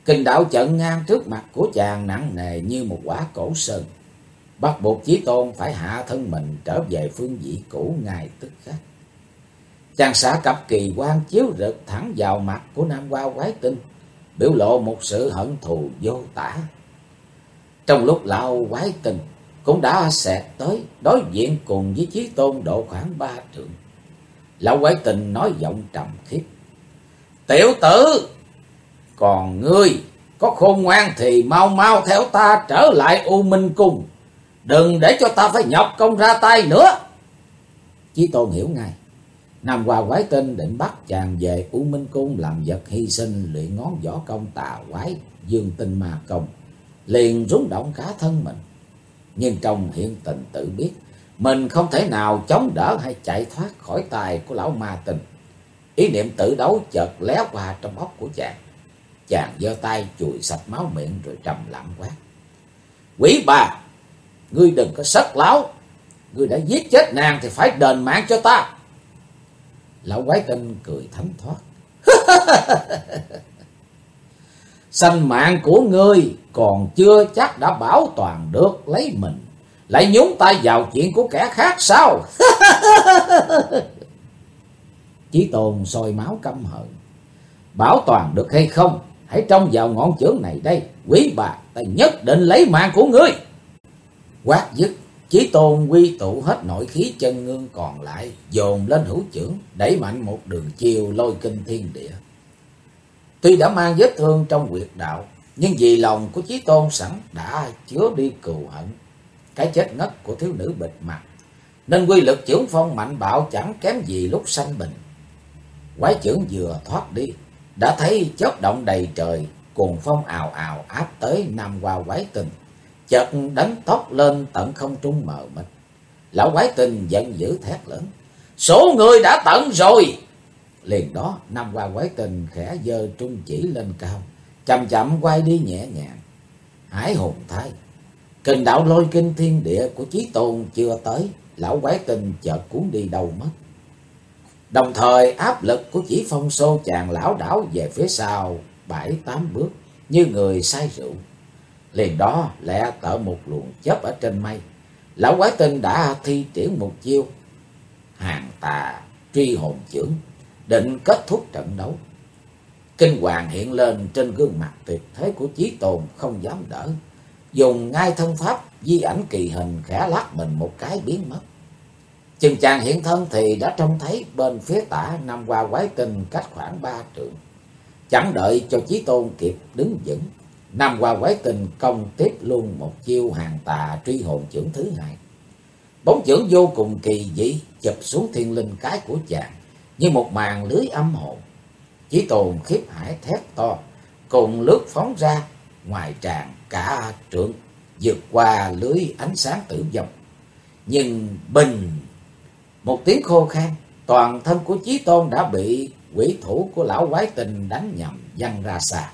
Kình đạo trận ngang trước mặt của chàng nặng nề như một quả cổ sơn, bắt buộc Chí Tôn phải hạ thân mình trở về phương vị cũ ngay tức khắc. Chàng xả cặp kỳ quang chiếu rực thẳng vào mặt của Nam Hoa Quái Tinh, biểu lộ một sự hận thù vô tả. Trong lúc lão Quái Tinh cũng đã xẹt tới đối diện cùng với Chí Tôn độ khoảng 3 trượng. Lão Quái Tinh nói giọng trầm khiếp: "Tiểu tử, còn ngươi có khôn ngoan thì mau mau theo ta trở lại U Minh Cung, đừng để cho ta phải nhọc công ra tay nữa." Chí Tôn hiểu ngay, Nam Hoa Quái Tinh định bắt chàng về U Minh Cung làm vật hy sinh luyện ngón võ công tà quái Dương Tinh Ma Công, liền rúng động cả thân mình. Nhưng trong hiện tình tự biết mình không thể nào chống đỡ hay chạy thoát khỏi tay của lão ma tinh. Ý niệm tự đấu chợt lé qua trong óc của chàng. Chàng giơ tay chùi sạch máu miệng rồi trầm lặng quát: "Quỷ bà, ngươi đừng có sất láo, ngươi đã giết chết nàng thì phải đền mạng cho ta." Lão Quái Tinh cười thánh thoát: "Sanh mạng của ngươi còn chưa chắc đã bảo toàn được, lấy mình lại nhúng tay vào chuyện của kẻ khác sao?" Chí Tôn sôi máu căm hận: "Bảo toàn được hay không, hãy trông vào ngọn chưởng này đây. Quý bà, ta nhất định lấy mạng của ngươi." Quát dứt, Chí Tôn quy tụ hết nội khí chân ngưng còn lại, dồn lên hữu chưởng, đẩy mạnh một đường chiêu lôi kinh thiên địa. Tuy đã mang vết thương trong huyệt đạo, nhưng vì lòng của Chí Tôn sẵn đã chứa đi cừu hận cái chết ngất của thiếu nữ bịt mặt, nên quy lực chưởng phong mạnh bạo chẳng kém gì lúc sanh bình. Quái chưởng vừa thoát đi, đã thấy chớp động đầy trời, cuồng phong ào ào áp tới Nam Hoa Quái Tinh, chợt đánh tốc lên tận không trung mờ mịt. Lão Quái Tinh giận dữ thét lớn: "Số người đã tận rồi!" Liền đó Nam Hoa Quái Tinh khẽ giơ trung chỉ lên cao, chậm chậm quay đi nhẹ nhàng. Hải hùng thái, kình đạo lôi kinh thiên địa của Chí Tôn chưa tới, lão Quái Tinh chợt cuốn đi đâu mất. Đồng thời áp lực của chỉ phong xô chàng lão đảo về phía sau 7-8 bước như người say rượu. Liền đó lẹ tở một luồng chớp ở trên mây, lão Quái Tinh đã thi triển một chiêu hàng tà truy hồn chưởng, định kết thúc trận đấu. Kinh hoàng hiện lên trên gương mặt tuyệt thế của Chí Tôn, không dám đỡ, dùng ngay thân pháp di ảnh kỳ hình khẽ lắc mình một cái biến mất. Chừng chàng hiện thân thì đã trông thấy bên phía tả Nam Hoa Quái Tinh cách khoảng 3 trượng. Chẳng đợi cho Chí Tôn kịp đứng vững, Nam Hoa Quái Tinh công tiếp luôn một chiêu hàng tà truy hồn chưởng thứ hai. Bóng chưởng vô cùng kỳ dị chụp xuống thiên linh cái của chàng như một màn lưới âm hồn. Chí Tôn khiếp hải thét to, cùng lướt phóng ra ngoài tràn cả trượng, vượt qua lưới ánh sáng tử vong. Nhưng bình một tiếng khô khan, toàn thân của Chí Tôn đã bị quỷ thủ của lão Quái Tinh đánh nhầm văng ra xa.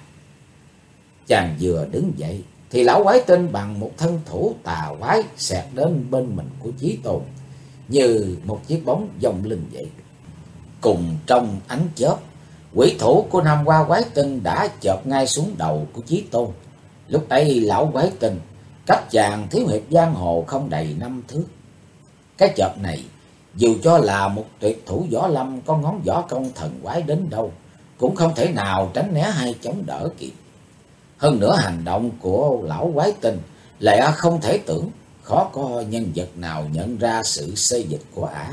Chàng vừa đứng dậy thì lão Quái Tinh bằng một thân thủ tà quái xẹt đến bên mình của Chí Tôn như một chiếc bóng vòng linh vậy. Cùng trong ánh chớp, quỷ thủ của Nam Hoa Quái Tinh đã chộp ngay xuống đầu của Chí Tôn. Lúc ấy lão Quái Tinh cách chàng thiếu hiệp giang hồ không đầy 5 thước. Cái chộp này dù cho là một tuyệt thủ võ lâm có ngón võ công thần quái đến đâu, cũng không thể nào tránh né hay chống đỡ kịp. Hơn nữa hành động của lão Quái Tinh lại không thể tưởng, khó có nhân vật nào nhận ra sự xê dịch của ả.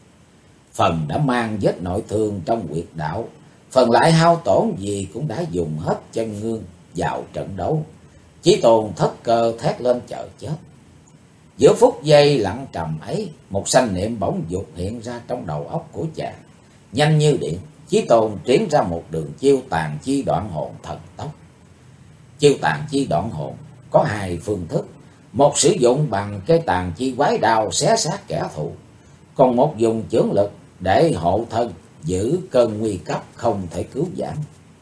Phần đã mang vết nội thương trong huyệt đạo, phần lại hao tổn gì cũng đã dùng hết chân ngương vào trận đấu. Chí Tôn thất cơ thét lên chờ chết. Giữa phút giây lặng trầm ấy, một sanh niệm bỗng vụt hiện ra trong đầu óc của chàng. Nhanh như điện, Chí Tôn triển ra một đường chiêu tàn chi đoạn hồn thần tốc. Chiêu tàn chi đoạn hồn có hai phương thức: một sử dụng bằng cái tàn chi quái đao xé xác kẻ thù, còn một dùng chưởng lực để hộ thân, giữ cơn nguy cấp không thể cứu vãn.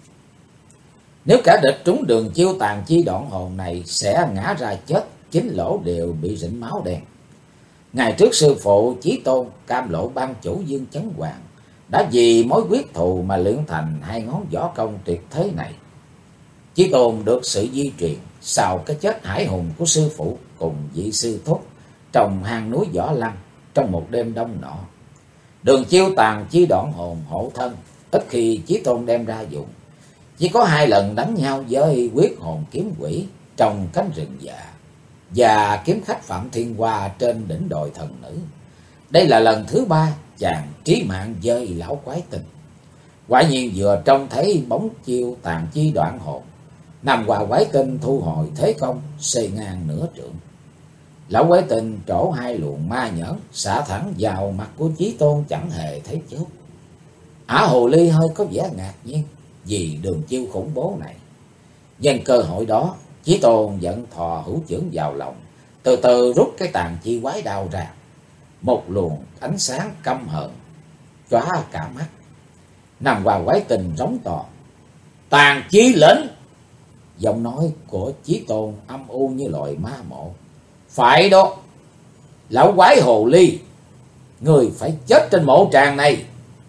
Nếu cả địch trúng đường chiêu tàn chi đoạn hồn này sẽ ngã ra chết, chính lỗ đều bị rĩnh máu đen. Ngày trước sư phụ Chí Tôn Cam Lộ ban chủ Dương Chấn Hoàng đã vì mối quyết thù mà luyện thành hai ngón võ công tuyệt thế này. Chí Tôn được sự di truyền sau cái chết hải hùng của sư phụ cùng vị sư thúc trong hang núi Võ Lăng trong một đêm đông nọ. Đường chiêu tàn chi đoạn hồn hộ thân, ít khi Chí Tôn đem ra dùng. Chỉ có 2 lần đánh nhau với quyết hồn kiếm quỷ trong cánh rừng già và kiếm khách Phạm Thiên Hoa trên đỉnh đồi thần nữ. Đây là lần thứ 3 chàng trí mạng với lão quái tình. Quả nhiên vừa trông thấy bóng chiêu tàn chi đoạn hồn, Nam Hoa quái tinh thu hồi thế công xây ngang nửa trượng. Lão quái tinh trổ 2 luồng ma nhẫn xả thẳng vào mặt của Chí Tôn chẳng hề thấy chốt. Ả hồ ly hơi có vẻ ngạc nhiên vì đường chiêu khủng bố này. Nhân cơ hội đó, Chí Tôn giận thò hữu chưởng vào lòng, từ từ rút cái tàn chi quái đao ra. Một luồng ánh sáng căm hờn chóa cả mắt. Nam Hoa quái tình rống to: "Tàn chi lệnh!" Giọng nói của Chí Tôn âm u như loài ma mộ. "Phải đó, lão quái hồ ly, người phải chết trên mộ tràng này."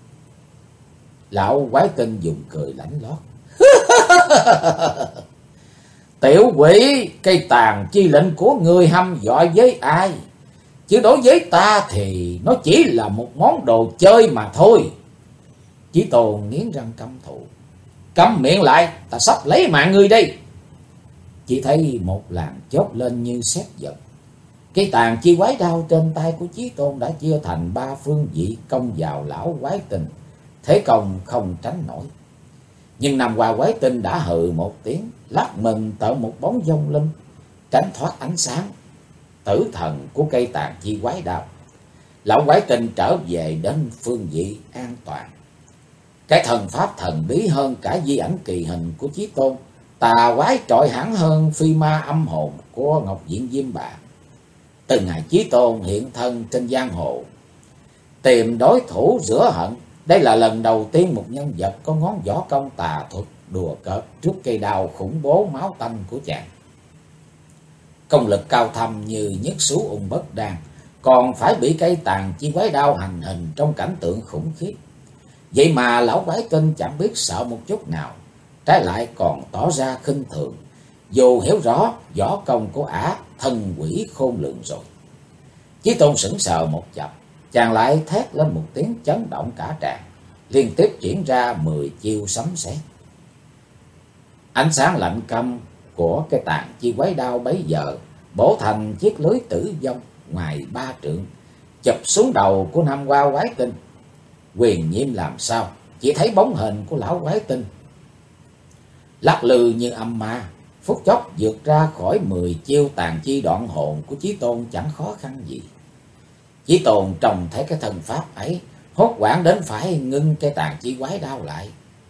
Lão quái tinh dùng cười lãnh lót: "Tiểu quỷ, cây tàn chi lệnh của ngươi hăm dọa với ai? Chứ đối với ta thì nó chỉ là một món đồ chơi mà thôi." Chí Tôn nghiến răng căm thù: "Câm miệng lại, ta sắp lấy mạng ngươi đây." Chỉ thấy một làn chớp lên như sét giật. Cây tàn chi quái đao trên tay của Chí Tôn đã chia thành 3 phương vị công vào lão quái tinh, thế công không tránh nổi. Nhưng Nam Hoa quái tinh đã hừ một tiếng, lắc mình tạo một bóng vong linh, tránh thoát ánh sáng tử thần của cây tàn chi quái đao. Lão quái tinh trở về đến phương vị an toàn. Cái thần pháp thần bí hơn cả di ảnh kỳ hình của Chí Tôn, tà quái trội hẳn hơn phi ma âm hồn của Ngọc Diện Diêm Bà. Từ ngày Chí Tôn hiện thân trên giang hồ, tìm đối thủ rửa hận, đây là lần đầu tiên một nhân vật có ngón võ công tà thuật đùa cợt trước cây đao khủng bố máu tanh của chàng. Công lực cao thâm như nhất xú ung bất đan, còn phải bị cây tàn chi quái đao hành hình trong cảnh tượng khủng khiếp. Vậy mà lão quái tinh chẳng biết sợ một chút nào, trái lại còn tỏ ra khinh thường, dù hiểu rõ võ công của ả thần quỷ khôn lường rồi. Chí Tôn sững sờ một chập, chàng lại thét lên một tiếng chấn động cả tràng, liên tiếp diễn ra 10 chiêu sấm sét. Ánh sáng lạnh căm của cái tàn chi quái đao bấy giờ bổ thành chiếc lưới tử vong ngoài 3 trượng, chụp xuống đầu của Nam Hoa quái tinh. Quyền nhiễm làm sao, chỉ thấy bóng hình của lão quái tinh lắc lư như âm ma, phút chốc vượt ra khỏi 10 chiêu tàn chi đoạn hồn của Chí Tôn chẳng khó khăn gì. Chí Tôn trông thấy cái thần pháp ấy, hốt hoảng đến phải ngưng cái tàn chi quái đao lại.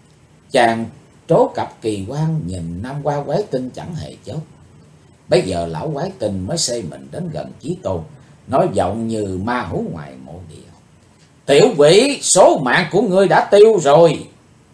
Chàng trố cặp kỳ quan nhìn Nam Hoa quái tinh chẳng hề chớp. Bây giờ lão quái tinh mới xây mình đến gần Chí Tôn, nói giọng như ma hú ngoài mộ địa: "Tiểu quỷ, số mạng của ngươi đã tiêu rồi."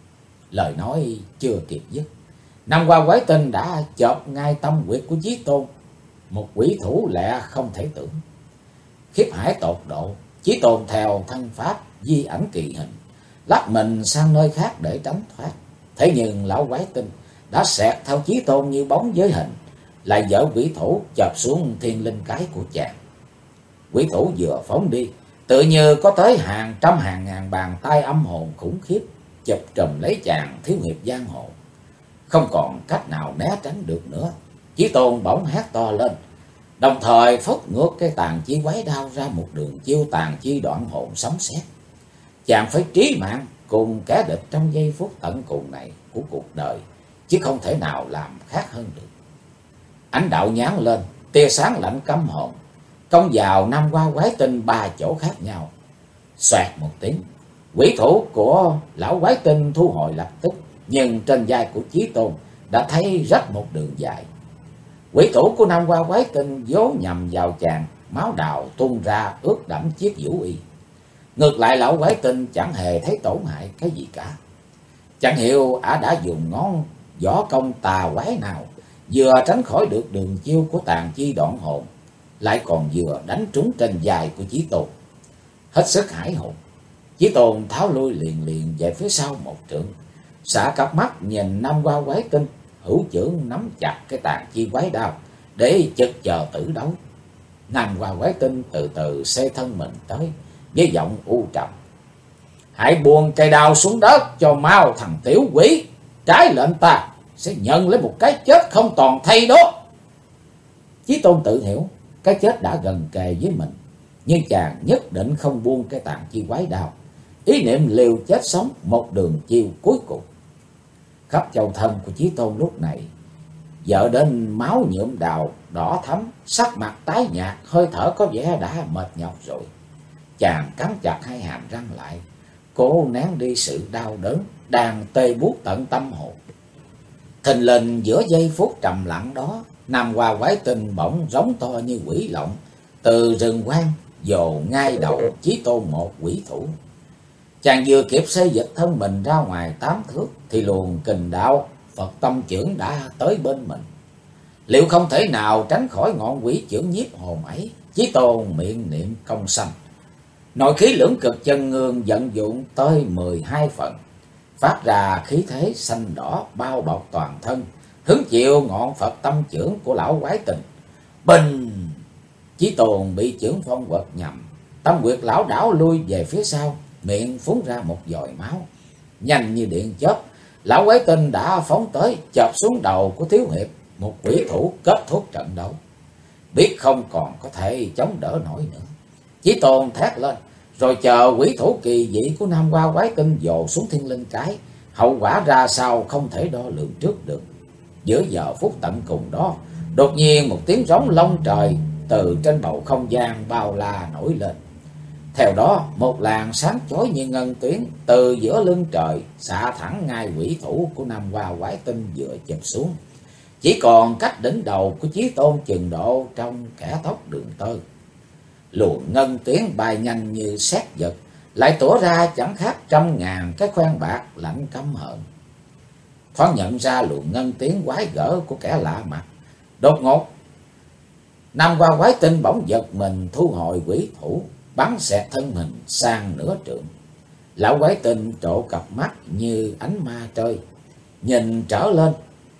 Lời nói chưa kịp dứt, Nam Hoa quái tinh đã chộp ngay tâm huyệt của Chí Tôn, một quỷ thủ lẹ không thể tưởng. Khiếp hải tột độ, Chí Tôn theo thân pháp di ảnh kỳ hình, lách mình sang nơi khác để tránh thoát. Thế nhưng lão quái tinh đã xẹt theo Chí Tôn như bóng với hình, lại dở quỷ thủ chộp xuống thiên linh cái của chàng. Quỷ thủ vừa phóng đi, tự như có tới hàng trăm hàng ngàn bàn tay âm hồn khủng khiếp chụp trùm lấy chàng thiếu hiệp giang hồ. Không còn cách nào né tránh được nữa, Chí Tôn bỗng hét to lên, đồng thời phất ngược cái tàn chi quái đao ra một đường chiêu tàn chi đoạn hồn sấm sét. Chàng phải trí mạng cùng kẻ địch trong giây phút tận cùng này của cuộc đời, chứ không thể nào làm khác hơn được. Ánh đạo nhán lên, tia sáng lạnh căm hồn công vào Nam Hoa quái tinh 3 chỗ khác nhau. Xoẹt một tiếng, quỷ thủ của lão quái tinh thu hồi lập tức, nhưng trên vai của Chí Tôn đã thấy rách một đường dài. Quỷ thủ của Nam Hoa quái tinh vố nhằm vào chàng, máu đào tuôn ra ướt đẫm chiếc vũ y. Ngược lại lão quái tinh chẳng hề thấy tổn hại cái gì cả. Chẳng hiểu ả đã dùng ngón võ công tà quái nào, vừa tránh khỏi được đường chiêu của tàn chi đoạn hồn, lại còn vừa đánh trúng trên vai của Chí Tôn. Hết sức hãi hồn, Chí Tôn tháo lui liền liền về phía sau một trượng, xả cặp mắt nhìn Nam Hoa quái tinh, hữu chưởng nắm chặt cái tàn chi quái đao để chực chờ tử đấu. Nam Hoa Quái Tinh từ từ xê thân mình tới với giọng u trầm: hãy buông cây đao xuống đất cho mau thằng tiểu quỷ, trái lệnh ta sẽ nhận lấy một cái chết không toàn thây đó. Chí Tôn tự hiểu cái chết đã gần kề với mình, nhưng chàng nhất định không buông cái tàn chi quái đao, ý niệm liều chết sống một đường chiêu cuối cùng. Khắp châu thân của Chí Tôn lúc này vợ đến máu nhuộm đào đỏ thắm, sắc mặt tái nhạt, hơi thở có vẻ đã mệt nhọc rồi. Chàng cắn chặt hai hàm răng lại, cố nén đi sự đau đớn đang tê buốt tận tâm hồn. Thình lình giữa giây phút trầm lặng đó, Nam Hoa Quái Tinh bỗng giống to như quỷ lộng từ rừng quang dồ ngay đầu Chí Tôn một quỷ thủ. Chàng vừa kịp xây dịch thân mình ra ngoài 8 thước thì luồng kình đạo Phật tâm chưởng đã tới bên mình. Liệu không thể nào tránh khỏi ngọn quỷ chưởng nhiếp hồn ấy? Chí Tôn miệng niệm công sanh, nội khí lưỡng cực chân ngương vận dụng tới 12 phần, phát ra khí thế xanh đỏ bao bọc toàn thân, hứng chịu ngọn Phật tâm chưởng của lão Quái Tinh. Bình! Chí Tôn bị chưởng phong quật nhầm, tâm quyệt lão đảo lui về phía sau, miệng phun ra một dòi máu. Nhanh như điện chớp, lão Quái Tinh đã phóng tới, chộp xuống đầu của Thiếu Hiệp, một quỷ thủ kết thúc trận đấu. Biết không còn có thể chống đỡ nổi nữa, Chí Tôn thét lên, rồi chờ quỷ thủ kỳ dị của Nam Hoa Quái Tinh dồ xuống thiên linh cái. Hậu quả ra sao không thể đo lường trước được. Giữa giờ phút tận cùng đó, đột nhiên một tiếng rống long trời từ trên bầu không gian bao la nổi lên. Theo đó, một làn sáng chói như ngân tuyến từ giữa lưng trời xạ thẳng ngay quỷ thủ của Nam Hoa Quái Tinh vừa chụp xuống. Chỉ còn cách đỉnh đầu của Chí Tôn chừng độ trong kẻ tóc đường tơ. Luồng ngân tuyến bay nhanh như sét giật, lại tủa ra chẳng khác 100.000 cái khoen bạc lạnh căm hận. Thoáng nhận ra luồng ngân tuyến quái gở của kẻ lạ mặt, đột ngột Nam Hoa Quái Tinh bỗng giật mình thu hồi quỷ thủ, bắn xẹt thân mình sang nửa trượng. Lão Quái Tinh trộ cặp mắt như ánh ma trời, nhìn trở lên.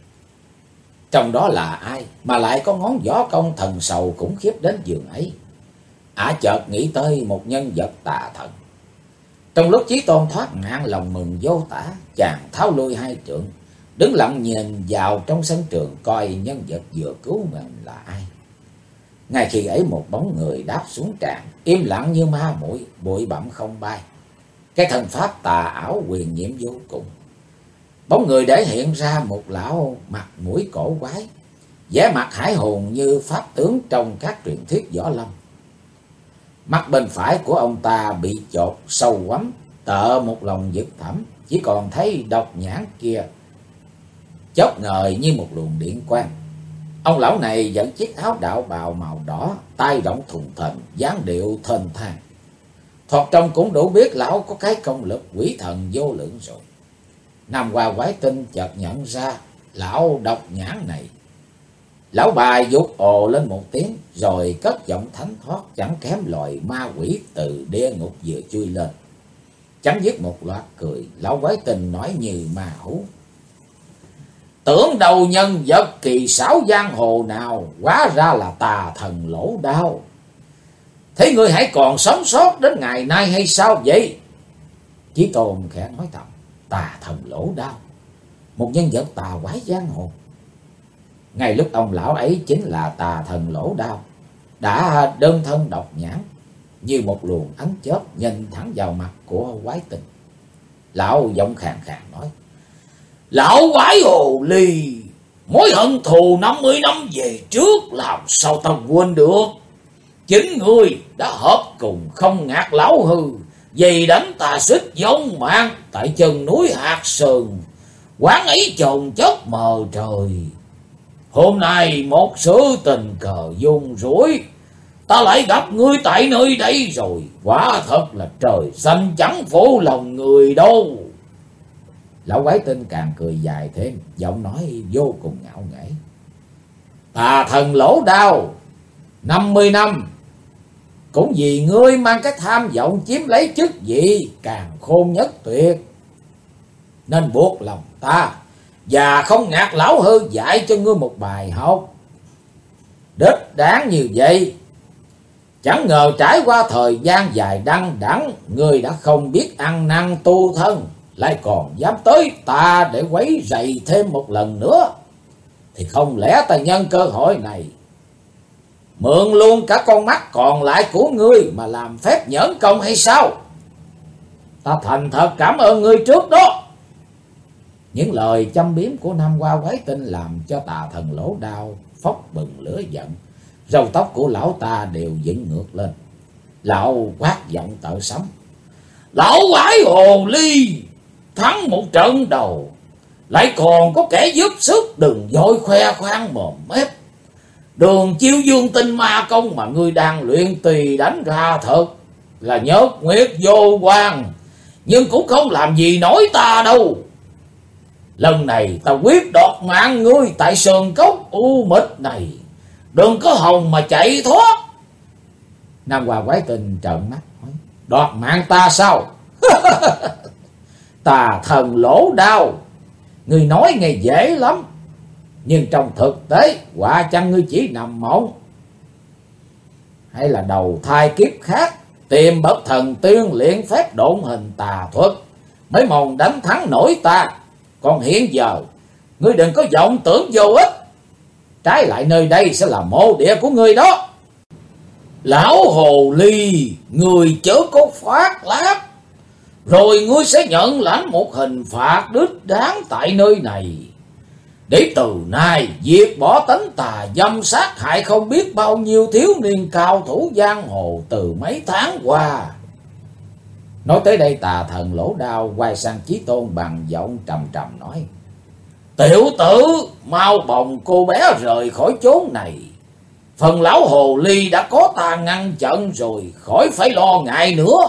Trong đó là ai mà lại có ngón võ công thần sầu khủng khiếp đến giường ấy? Ả chợt nghĩ tới một nhân vật tà thần. Trong lúc Chí Tôn thoát nạn, lòng mừng vô tả, chàng tháo lui 2 trượng, đứng lặng nhìn vào trong sân trường coi nhân vật vừa cứu mình là ai. Ngay khi ấy một bóng người đáp xuống tràn, im lặng như ma muội, bụi bặm không bay. Cái thân pháp tà ảo quyền nhiệm vô cùng. Bóng người để hiện ra một lão mặt mũi cổ quái, vẻ mặt hải hùng như pháp tướng trong các truyền thuyết võ lâm. Mắt bên phải của ông ta bị chột sâu quắm, tợ một lòng vực thẳm, chỉ còn thấy độc nhãn kia chớp ngời như một luồng điện quang. Ông lão này dẫn chiếc áo đạo bào màu đỏ, tay rộng thùng thình, dáng điệu thênh thang. Thoạt trông cũng đủ biết lão có cái công lực quỷ thần vô lượng rồi. Nam Hoa Quái Tinh chợt nhận ra lão độc nhãn này. Lão bài vút ồ lên một tiếng, rồi cất giọng thánh thoát chẳng kém loài ma quỷ từ địa ngục vừa chui lên. Chấm dứt một loạt cười, lão Quái Tinh nói như ma hú: tưởng đâu nhân vật kỳ xảo giang hồ nào, hóa ra là tà thần Lỗ Đao. Thế ngươi hãy còn sống sót đến ngày nay hay sao vậy? Chí Tôn khẽ nói thầm: tà thần Lỗ Đao, một nhân vật tà quái giang hồ. Ngay lúc ông lão ấy chính là tà thần Lỗ Đao, đã đơn thân độc nhãn, như một luồng ánh chớp nhìn thẳng vào mặt của Quái Tinh. Lão giọng khàn khàn nói: lão quái hồ ly, mối hận thù 50 năm về trước làm sao ta quên được. Chính ngươi đã hợp cùng không ngạc lão hư, vì đánh tà xích giống mạng tại chân núi Hạt Sơn, quán ấy chồn chất mờ trời. Hôm nay một sự tình cờ dung rủi, ta lại gặp ngươi tại nơi đây rồi, quả thật là trời xanh chẳng phụ lòng người đâu. Lão Quái Tinh càng cười dài thêm, giọng nói vô cùng ngạo nghễ: tà thần Lỗ Đao, 50 năm cũng vì ngươi mang cái tham vọng chiếm lấy chức vị càng khôn nhất tuyệt, nên buộc lòng ta Và không ngạc lão hư dạy cho ngươi một bài học đích đáng như vậy. Chẳng ngờ trải qua thời gian dài đăng đẵng, ngươi đã không biết ăn năn tu thân, lại còn dám tới ta để quấy rầy thêm một lần nữa. Thì không lẽ ta nhân cơ hội này mượn luôn cả con mắt còn lại của ngươi mà làm phép nhẫn công hay sao? Ta thành thật cảm ơn ngươi trước đó. Những lời châm biếm của Nam Hoa Quái Tinh làm cho Tà Thần Lỗ Đao phốc bừng lửa giận. Râu tóc của lão ta đều dựng ngược lên. Lão quát giọng tợ sấm: lão quái hồ ly, thắng một trận đầu lại còn có kẻ giúp sức, đừng vội khoe khoang mồm mép. Đường Chiêu Dương Tinh Ma Công mà ngươi đang luyện tùy đánh ra thật là nhớt nguyệt vô quan, nhưng cũng không làm gì nổi ta đâu. Lần này ta quyết đoạt mạng ngươi tại sườn cốc u mịt này, đừng có hòng mà chạy thoát. Nam Hoa Quái Tinh trợn mắt nói: đoạt mạng ta sao? Tà Thần Lỗ Đao, ngươi nói nghe dễ lắm, nhưng trong thực tế quả chăng ngươi chỉ nằm mộng, hay là đầu thai kiếp khác tìm bậc thần tiên luyện phép độn hình tà thuật mới mong đánh thắng nổi ta? Còn hiện giờ ngươi đừng có vọng tưởng vô ích, trái lại nơi đây sẽ là mộ địa của ngươi đó. Lão hồ ly, ngươi chớ có phát lác, rồi ngươi sẽ nhận lãnh một hình phạt đích đáng tại nơi này. Để từ nay diệt bỏ tánh tà dâm sát hại không biết bao nhiêu thiếu niên cao thủ giang hồ từ mấy tháng qua. Nói tới đây, Tà Thần Lỗ Đao quay sang Chí Tôn bằng giọng trầm trầm nói: tiểu tử, mau bồng cô bé rời khỏi chốn này. Phần lão hồ ly đã có ta ngăn chặn rồi, khỏi phải lo ngại nữa.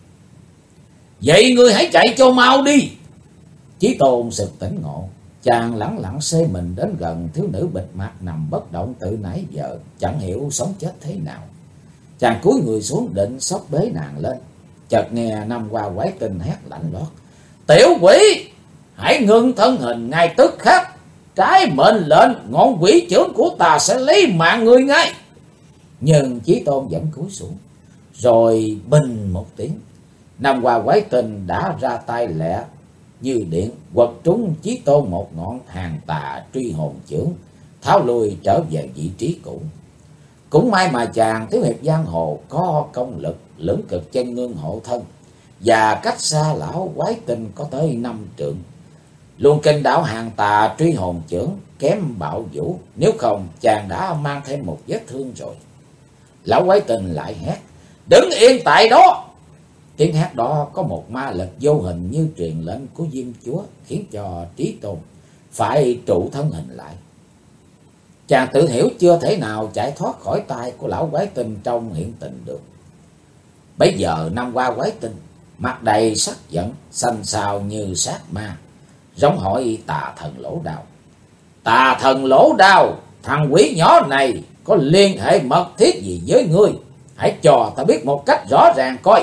Vậy ngươi hãy chạy cho mau đi. Chí Tôn sực tỉnh ngộ, chàng lẳng lặng xê mình đến gần thiếu nữ bịt mặt nằm bất động từ nãy giờ, chẳng hiểu sống chết thế nào. Chàng cúi người xuống định xốc bế nàng lên, chợt nghe Nam Hoa Quái Tinh hét lạnh lót: tiểu quỷ, hãy ngưng thân hình ngay tức khắc, trái mệnh lệnh ngọn quỷ chưởng của ta sẽ lấy mạng ngươi ngay. Nhưng Chí Tôn vẫn cúi xuống, rồi bình một tiếng, Nam Hoa Quái Tinh đã ra tay lẹ như điện, quật trúng Chí Tôn một ngọn hàng tà truy hồn chưởng, tháo lui trở về vị trí cũ. Cũng may mà chàng thiếu hiệp giang hồ có công lực lưỡng cực chân ngưng hộ thân, và cách xa lão Quái Tinh có tới 5 trượng. Luồng kinh đạo hàng tà truy hồn chưởng kém bạo vũ, nếu không chàng đã mang thêm một vết thương rồi. Lão Quái Tinh lại hét: đứng yên tại đó. Tiếng hét đó có một ma lực vô hình như truyền lệnh của Diêm Chúa, khiến cho Chí Tôn phải trụ thân hình lại. Chàng tự hiểu chưa thể nào chạy thoát khỏi tay của lão Quái Tinh trong hiện tình được. Bấy giờ Nam Hoa Quái Tinh mặt đầy sắc giận, xanh xao như sát ma, rống hỏi Tà Thần Lỗ Đao: Tà Thần Lỗ Đao, thằng quỷ nhỏ này có liên hệ mật thiết gì với ngươi? Hãy cho ta biết một cách rõ ràng coi.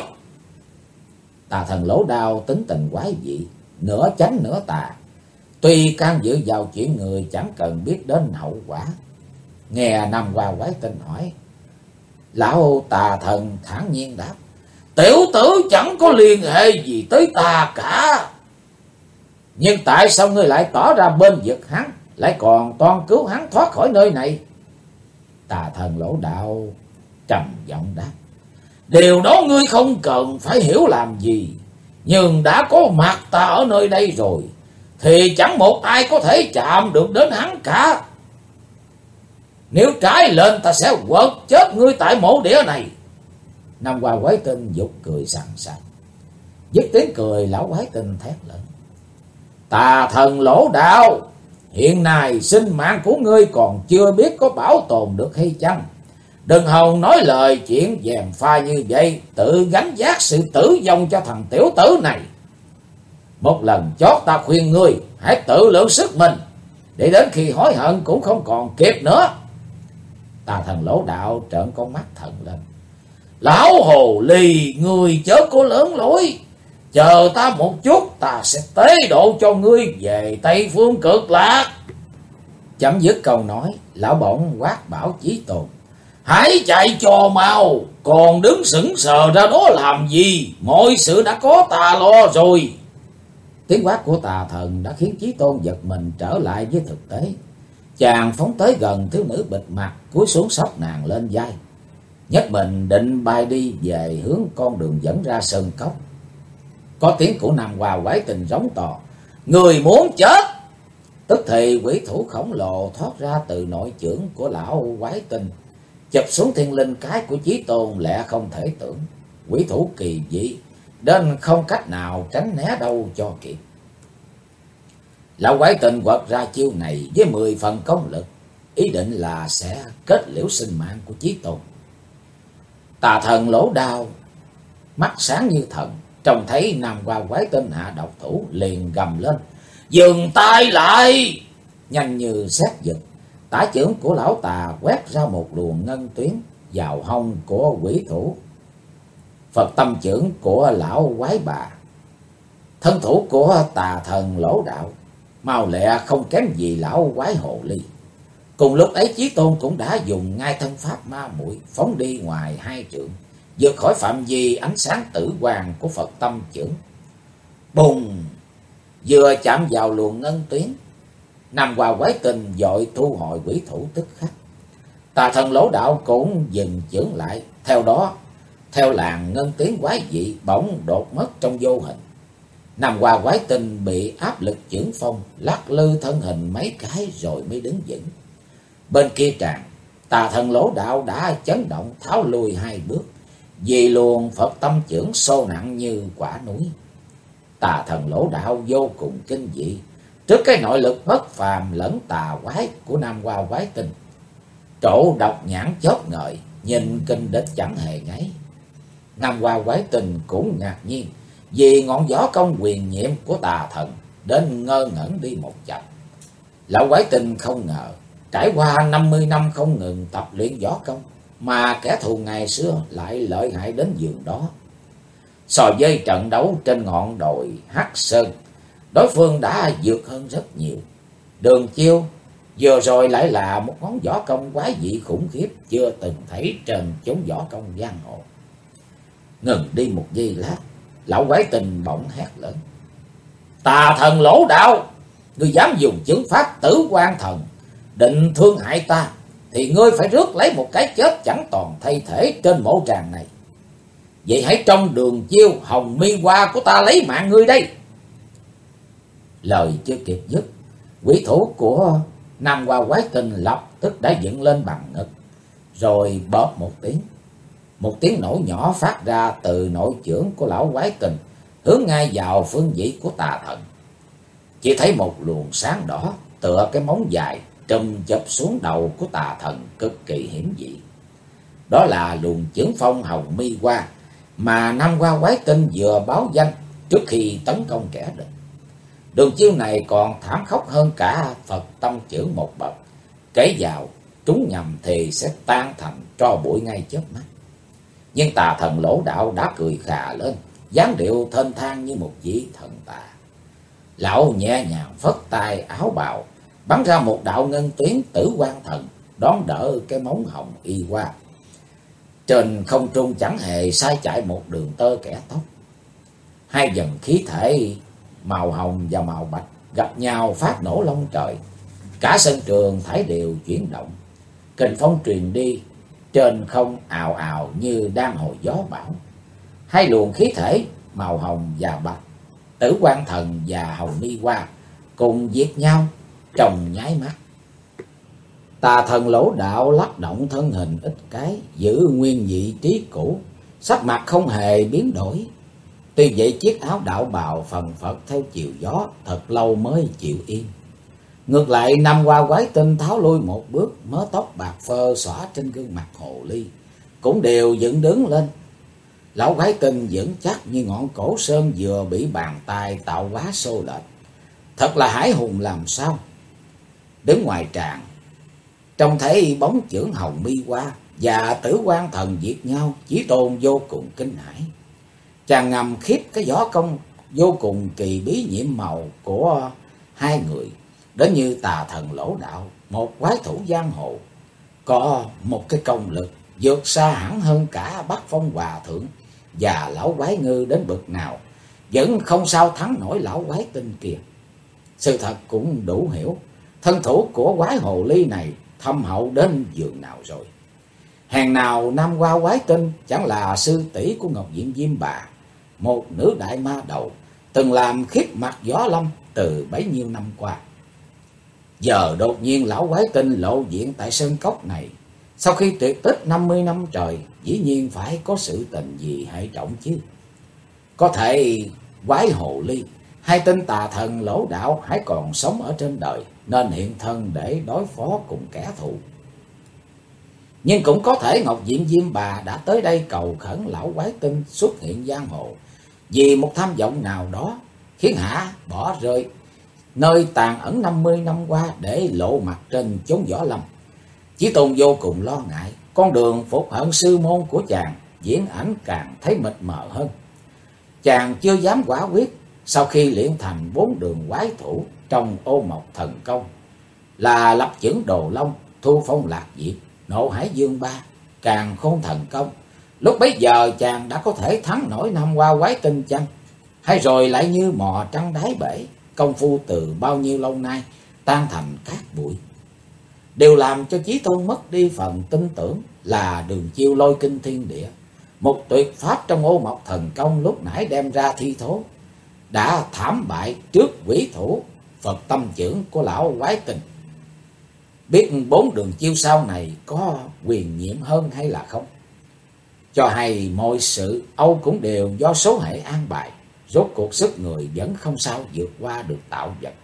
Tà Thần Lỗ Đao tính tình quái dị, nửa chánh nửa tà, tuy can dự vào chuyện người chẳng cần biết đến hậu quả. Nghe Nam Hoa Quái Tinh hỏi, lão Tà Thần thản nhiên đáp: tiểu tử chẳng có liên hệ gì tới ta cả. Nhưng tại sao ngươi lại tỏ ra bên vực hắn, lại còn toan cứu hắn thoát khỏi nơi này? Tà Thần Lỗ Đao trầm giọng đáp: điều đó ngươi không cần phải hiểu làm gì, nhưng đã có mặt ta ở nơi đây rồi thì chẳng một ai có thể chạm được đến hắn cả. Nếu trái lên ta sẽ quật chết ngươi tại mộ địa này. Nam Hoa Quái Tinh giục cười sằng sặc. Dứt tiếng cười, lão Quái Tinh thét lên: Tà Thần Lỗ Đao, hiện nay sinh mạng của ngươi còn chưa biết có bảo tồn được hay chăng? Đừng hòng nói lời chuyện dèm pha như vậy, tự gánh vác sự tử vong cho thằng tiểu tử này. Một lần chót ta khuyên ngươi hãy tự lượng sức mình, để đến khi hối hận cũng không còn kịp nữa. Tà Thần Lỗ Đạo trợn con mắt thần lên: lão hồ ly, ngươi chớ có lớn lối, chờ ta một chút, ta sẽ tế độ cho ngươi về Tây Phương Cực Lạc. Chấm dứt câu nói, lão bỗng quát bảo Chí Tôn: hãy chạy cho mau, còn đứng sững sờ ra đó làm gì? Mọi sự đã có ta lo rồi. Tiếng quát của tà thần đã khiến Chí Tôn giật mình trở lại với thực tế. Chàng phóng tới gần thiếu nữ bịt mặt, cúi xuống xốc nàng lên vai, nhấc mình định bay đi về hướng con đường dẫn ra sơn cốc. Có tiếng của Nam Hoa Quái Tình rống to: người muốn chết! Tức thì quỷ thủ khổng lồ thoát ra từ nội chưởng của lão Quái Tình, chụp xuống thiên linh cái của Chí Tôn lẹ không thể tưởng. Quỷ thủ kỳ dị đến không cách nào tránh né đâu cho kịp. Lão Quái Tình quật ra chiêu này với 10 phần công lực, ý định là sẽ kết liễu sinh mạng của Chí Tôn. Tà thần Lỗ Đao mắt sáng như thần, trông thấy Nam Hoa Quái Tinh hạ độc thủ liền gầm lên: dừng tay lại! Nhanh như sét giật, tả chưởng của lão tà quét ra một luồng ngân tuyến vào hông của quỷ thủ. Phật tâm chưởng của lão quái bà. Thân thủ của tà thần Lỗ Đạo mau lẹ không kém gì lão quái hồ ly. Cùng lúc ấy Chí Tôn cũng đã dùng ngay thân pháp ma muội phóng đi ngoài 2 trượng, vượt khỏi phạm vi ánh sáng tử quang của Phật tâm chưởng. Bùng! Vừa chạm vào luồng ngân tuyến, Nam Hoa Quái Tình vội thu hồi quỷ thủ tức khắc. Tà thần Lỗ Đạo cũng dừng chưởng lại, theo đó theo làn ngân tuyến quái dị bỗng đột mất trong vô hình. Nam Hoa Quái Tinh bị áp lực chưởng phong lắc lư thân hình mấy cái rồi mới đứng vững. Bên kia tràn, tà thần Lỗ Đạo đã chấn động tháo lùi 2 bước, vì luồng Phật tâm chưởng xô nặng như quả núi. Tà thần Lỗ Đạo vô cùng kinh dị trước cái nội lực bất phàm lẫn tà quái của Nam Hoa Quái Tinh. Trổ độc nhãn chớp ngời, nhìn kinh địch chẳng hề ngáy. Nam Hoa Quái Tinh cũng ngạc nhiên vì ngọn gió công quyền nhiệm của tà thần, đến ngơ ngẩn đi một chập. Lão Quái Tinh không ngờ trải qua 50 năm không ngừng tập luyện võ công mà kẻ thù ngày xưa lại lợi hại đến giường đó. So với trận đấu trên ngọn đồi Hắc Sơn, đối phương đã vượt hơn rất nhiều. Đường chiêu vừa rồi lại là một món võ công quái dị khủng khiếp chưa từng thấy trên chốn võ công giang hồ. Ngừng đi một giây lát, lão Quái Tinh bỗng hét lớn: tà thần Lỗ Đạo, ngươi dám dùng chưởng pháp Tử Quan Thần định thương hại ta, thì ngươi phải rước lấy một cái chết chẳng toàn thay thể trên mộ tràng này. Vậy hãy trong đường chiêu hồng mi hoa của ta lấy mạng ngươi đây. Lời chưa kịp dứt, quỷ thủ của Nam Hoa Quái Tinh lập tức đã dựng lên bằng ngực, rồi bóp một tiếng. Một tiếng nổ nhỏ phát ra từ nội chưởng của lão Quái Tinh, hướng ngay vào phương vị của tà thần. Chỉ thấy một luồng sáng đỏ tựa cái móng dài trùm chụp xuống đầu của tà thần cực kỳ hiểm dị. Đó là luồng chưởng phong hồng mi hoa mà Nam Hoa Quái Tinh vừa báo danh trước khi tấn công kẻ địch. Đường chiêu này còn thảm khốc hơn cả Phật tâm chưởng một bậc, kể vào trúng nhầm thì sẽ tan thành tro bụi ngay chớp mắt. Nhưng tà thần Lỗ Đạo đã cười khà lên, dáng điệu thênh thang như một vị thần tà. Lão nhẹ nhàng phất tay áo bào, bắn ra một đạo ngân tuyến Tử Quan Thần đón đỡ cái móng hồng y hoa. Trên không trung chẳng hề sai chạy một đường tơ kẻ tóc. 2 dần khí thể màu hồng và màu bạch gặp nhau phát nổ long trời. Cả sân trường thải đều chuyển động, kình phong truyền đi, trên không ào ào như đang hồi gió bão. 2 luồng khí thể màu hồng và bạch, Tử Quan Thần và hồng mi hoa cùng giết nhau trong nháy mắt. Tà thần Lỗ Đạo lắc động thân hình ít cái, giữ nguyên vị trí cũ, sắc mặt không hề biến đổi. Tuy vậy chiếc áo đạo bào phần phật theo chiều gió, thật lâu mới chịu yên. Ngược lại Nam Hoa Quái Tinh tháo lui một bước, mớ tóc bạc phơ xõa trên gương mặt hồ ly cũng đều dựng đứng lên. Lão Quái Tinh vững chắc như ngọn cổ sơn vừa bị bàn tay tạo hóa xô lệch, thật là hải hùng làm sao. Đứng ngoài tràng, trông thấy bóng chưởng hồng mi hoa và Tử Quan Thần giết nhau, Chí Tôn vô cùng kinh hãi. Chàng ngầm khiếp cái võ công vô cùng kỳ bí nhiệm màu của hai người, đến như tà thần Lỗ Đạo, một quái thủ giang hồ, có một cái công lực vượt xa hẳn hơn cả Bắc Phong Hòa Thượng và lão quái ngư đến bậc nào, vẫn không sao thắng nổi lão quái tinh kia. Sự thật cũng đủ hiểu, thân thủ của quái hồ ly này thâm hậu đến giường nào rồi. Hèn nào năm qua quái tinh chẳng là sư tỷ của Ngọc Diện Diêm Bà, một nữ đại ma đầu, từng làm khiếp mặt võ lâm từ bấy nhiêu năm qua. Giờ đột nhiên lão quái tinh lộ diện tại sơn cốc này, sau khi tuyệt tích 50 năm trời, dĩ nhiên phải có sự tình gì hệ trọng chứ. Có thể quái hồ ly hay tên tà thần Lỗ Đạo hãy còn sống ở trên đời, nên hiện thân để đối phó cùng kẻ thù. Nhưng cũng có thể Ngọc Diện Diêm Bà đã tới đây cầu khẩn lão quái tinh xuất hiện giang hồ, vì một tham vọng nào đó khiến Hạ bỏ rơi nơi tàn ẩn 50 năm qua để lộ mặt trên chốn võ lâm. Chí Tôn vô cùng lo ngại, con đường phục hận sư môn của chàng diễn ảnh càng thấy mịt mờ hơn. Chàng chưa dám quả quyết, sau khi luyện thành 4 đường quái thủ trong Ô Mộc Thần Công là Lập Chưởng Đồ Long, Thu Phong Lạc Diệp, Nộ Hải Dương Ba, Càn Khôn Thần Công, lúc bấy giờ chàng đã có thể thắng nổi năm qua quái tinh chăng? Hay rồi lại như mò trăng đáy bể, công phu từ bao nhiêu lâu nay tan thành cát bụi? Điều làm cho Chí Tôn mất đi phần tin tưởng là đường chiêu Lôi Kinh Thiên Địa, một tuyệt pháp trong Ô Mộc Thần Công lúc nãy đem ra thi thố, đã thảm bại trước quỷ thủ Phật Tâm Chưởng của lão quái tinh. Biết 4 đường chiêu sau này có quyền nhiệm hơn hay là không? Cho hay mọi sự âu cũng đều do số hệ an bài, rốt cuộc sức người vẫn không sao vượt qua được tạo vật.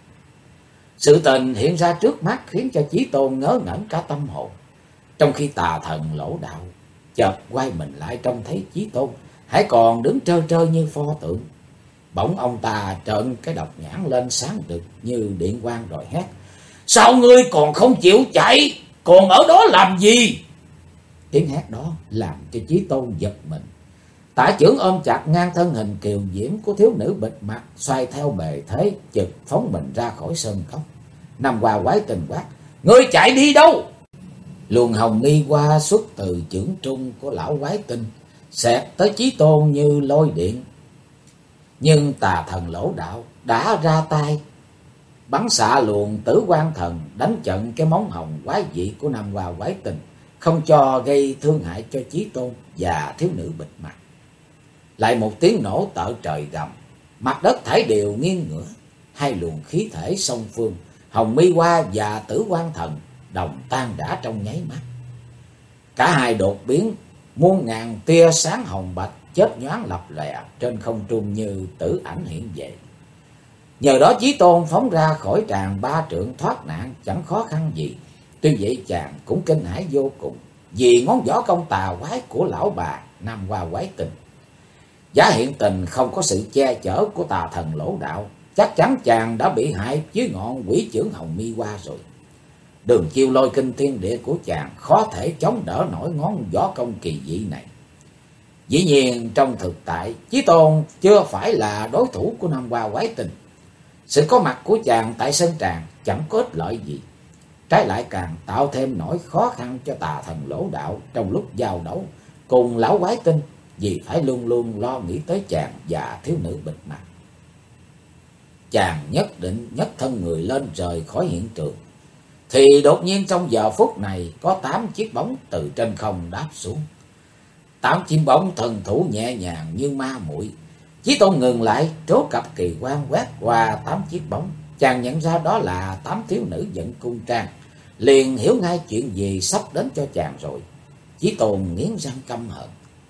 Sự tình hiện ra trước mắt khiến cho Chí Tôn ngớ ngẩn cả tâm hồn. Trong khi tà thần Lỗ Đạo chợt quay mình lại trông thấy Chí Tôn hãy còn đứng trơ trơ như pho tượng. Bỗng ông ta trợn cái độc nhãn lên sáng rực như điện quang rồi hét: "Sao ngươi còn không chịu chạy? Còn ở đó làm gì?" Tiếng hét đó làm cho Chí Tôn giật mình. Tả chưởng ôm chặt ngang thân hình kiều diễm của thiếu nữ bịt mặt, xoay theo bề thế chực phóng mình ra khỏi sơn cốc. Năm qua quái tinh quát: "Ngươi chạy đi đâu?" Luồng hồng mi qua xuất từ chưởng trung của lão quái tinh, xẹt tới Chí Tôn như lôi điện. Nhưng tà thần Lỗ Đạo đã ra tay bắn xạ luồng tử quan thần, đánh trận cái móng hồng quái dị của năm qua quái tinh, không cho gây thương hại cho Chí Tôn và thiếu nữ bịt mặt. Lại một tiếng nổ tợ trời gầm, mặt đất thảy đều nghiêng ngửa, hai luồng khí thể song phương, hồng mi hoa và tử quan thần đồng tan rã trong nháy mắt. Cả hai đột biến, muôn ngàn tia sáng hồng bạch chớp nhoáng lập lòe trên không trung như tử ảnh hiện về. Nhờ đó Chí Tôn phóng ra khỏi tràng 3 trượng thoát nạn chẳng khó khăn gì. Tuy vậy chàng cũng kinh hãi vô cùng, vì ngón võ công tà quái của lão bà năm qua quái tinh. Giả hiện tình không có sự che chở của tà thần Lỗ Đạo, chắc chắn chàng đã bị hại dưới ngọn quỷ chưởng hồng mi hoa rồi. Đường chiêu Lôi Kinh Thiên Địa của chàng khó thể chống đỡ nổi ngón võ công kỳ dị này. Dĩ nhiên trong thực tại, Chí Tôn chưa phải là đối thủ của năm qua quái tinh. Sự có mặt của chàng tại sân tràng chẳng có ích lợi gì, trái lại càng tạo thêm nỗi khó khăn cho tà thần Lỗ Đạo trong lúc giao đấu cùng lão quái tinh, vì phải luôn luôn lo nghĩ tới chàng và thiếu nữ bịt mặt. Chàng nhất định nhấc thân người lên rời khỏi hiện trường, thì đột nhiên trong giờ phút này có 8 chiếc bóng từ trên không đáp xuống. 8 chim bóng thần thủ nhẹ nhàng như ma muội. Chí Tôn ngừng lại, trố cặp kỳ quan quét qua 8 chiếc bóng, chàng nhận ra đó là 8 thiếu nữ dẫn cung trang, liền hiểu ngay chuyện gì sắp đến cho chàng rồi. Chí Tôn nghiến răng căm hận: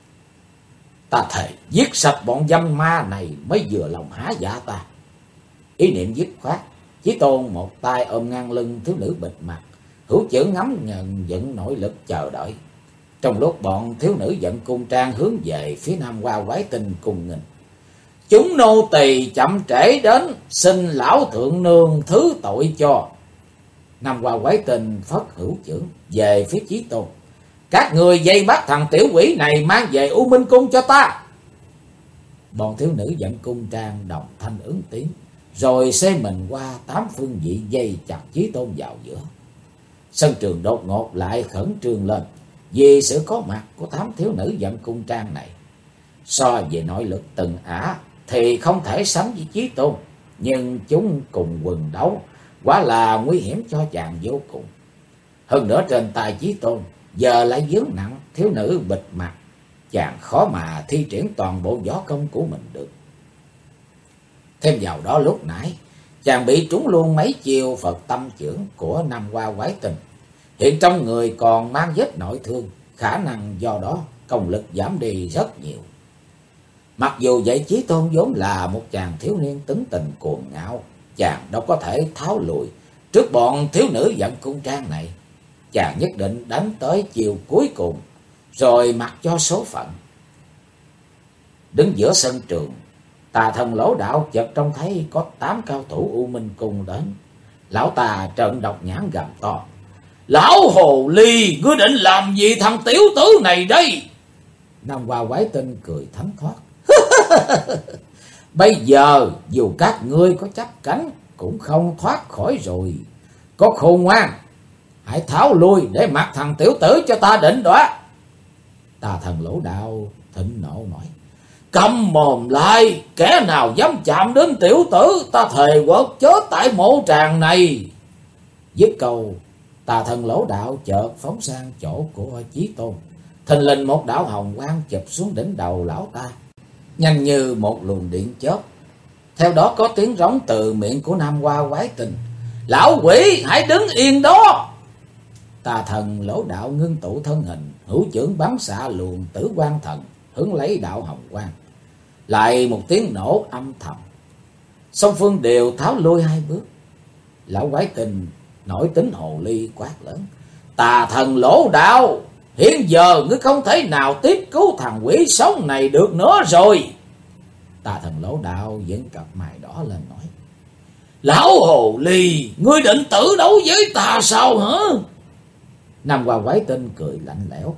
"Ta thề giết sạch bọn dâm ma này mới vừa lòng há dạ ta." Ý niệm dứt khoát, Chí Tôn một tay ôm ngang lưng thiếu nữ bịt mặt, hữu chưởng ngắm nhận dẫn nội lực chờ đợi. Trong lúc bọn thiếu nữ dẫn cung trang hướng về phía nam qua quái tinh cùng nghênh: "Chúng nô tỳ chậm trễ đến, xin lão thượng nương thứ tội cho." Nam qua quái tinh phất hữu chưởng về phía Chí Tôn: "Các người dây bắt thằng tiểu quỷ này mang về U Minh Cung cho ta." Bọn thiếu nữ dẫn cung trang đồng thanh ứng tiếng, rồi xê mình qua tám phương vị dây chặt Chí Tôn vào giữa. Sân trường đột ngột lại khẩn trương lên vì sự có mặt của tám thiếu nữ dẫn cung trang này. So về nội lực từng ả thì không thể sánh với Chí Tôn, nhưng chúng cùng quần đấu quả là nguy hiểm cho chàng vô cùng. Hơn nữa trên tay Chí Tôn giờ lại vướng nặng thiếu nữ bịt mặt, chàng khó mà thi triển toàn bộ võ công của mình được. Thêm vào đó lúc nãy chàng bị trúng luôn mấy chiêu Phật tâm chưởng của Nam Hoa Quái Tình, hiện trong người còn mang vết nội thương, khả năng do đó công lực giảm đi rất nhiều. Mặc dù vậy, Chí Tôn vốn là một chàng thiếu niên tính tình cuồng ngạo, chàng đâu có thể tháo lùi trước bọn thiếu nữ dẫn cung trang này. Chàng nhất định đánh tới chiều cuối cùng, rồi mặc cho số phận. Đứng giữa sân trường, Tà Thần Lỗ Đạo chợt trông thấy có 8 cao thủ U Minh Cung đến. Lão ta trợn độc nhãn gầm to: "Lão hồ ly, ngươi định làm gì thằng tiểu tử này đây?" Nam Hoa Quái Tinh cười thánh thoát: "Bây giờ dù các ngươi có chắp cánh cũng không thoát khỏi rồi. Có khôn ngoan, hãy tháo lui để mặc thằng tiểu tử cho ta định đoạt." Tà Thần Lỗ Đạo thịnh nộ nói: "Câm mồm lại, kẻ nào dám chạm đến tiểu tử, ta thề quật chết tại mộ tràng này." Dứt câu, Tà Thần Lỗ Đạo chợt phóng sang chỗ của Chí Tôn. Thình lình một đạo hồng quang chụp xuống đỉnh đầu lão ta, nhanh như một luồng điện chớp. Theo đó có tiếng rống từ miệng của Nam Hoa Quái Tình: "Lão quỷ, hãy đứng yên đó!" Tà Thần Lỗ Đạo ngưng tụ thân hình, hữu chưởng bắn xạ luồng Tử Quang Thần hướng lấy đạo hồng quang. Lại một tiếng nổ âm thầm, song phương đều tháo lui 2 bước. Lão Quái Tình nổi tính hồ ly quát lớn: "Tà Thần Lỗ Đạo, hiện giờ ngươi không thể nào tiếp cứu thằng quỷ sống này được nữa rồi." Tà Thần Lỗ Đạo vẫn cặp mày đỏ lên nói: "Lão hồ ly, ngươi định tử đấu với ta sao hả?" Nam Hoa Quái Tinh cười lạnh lẽo: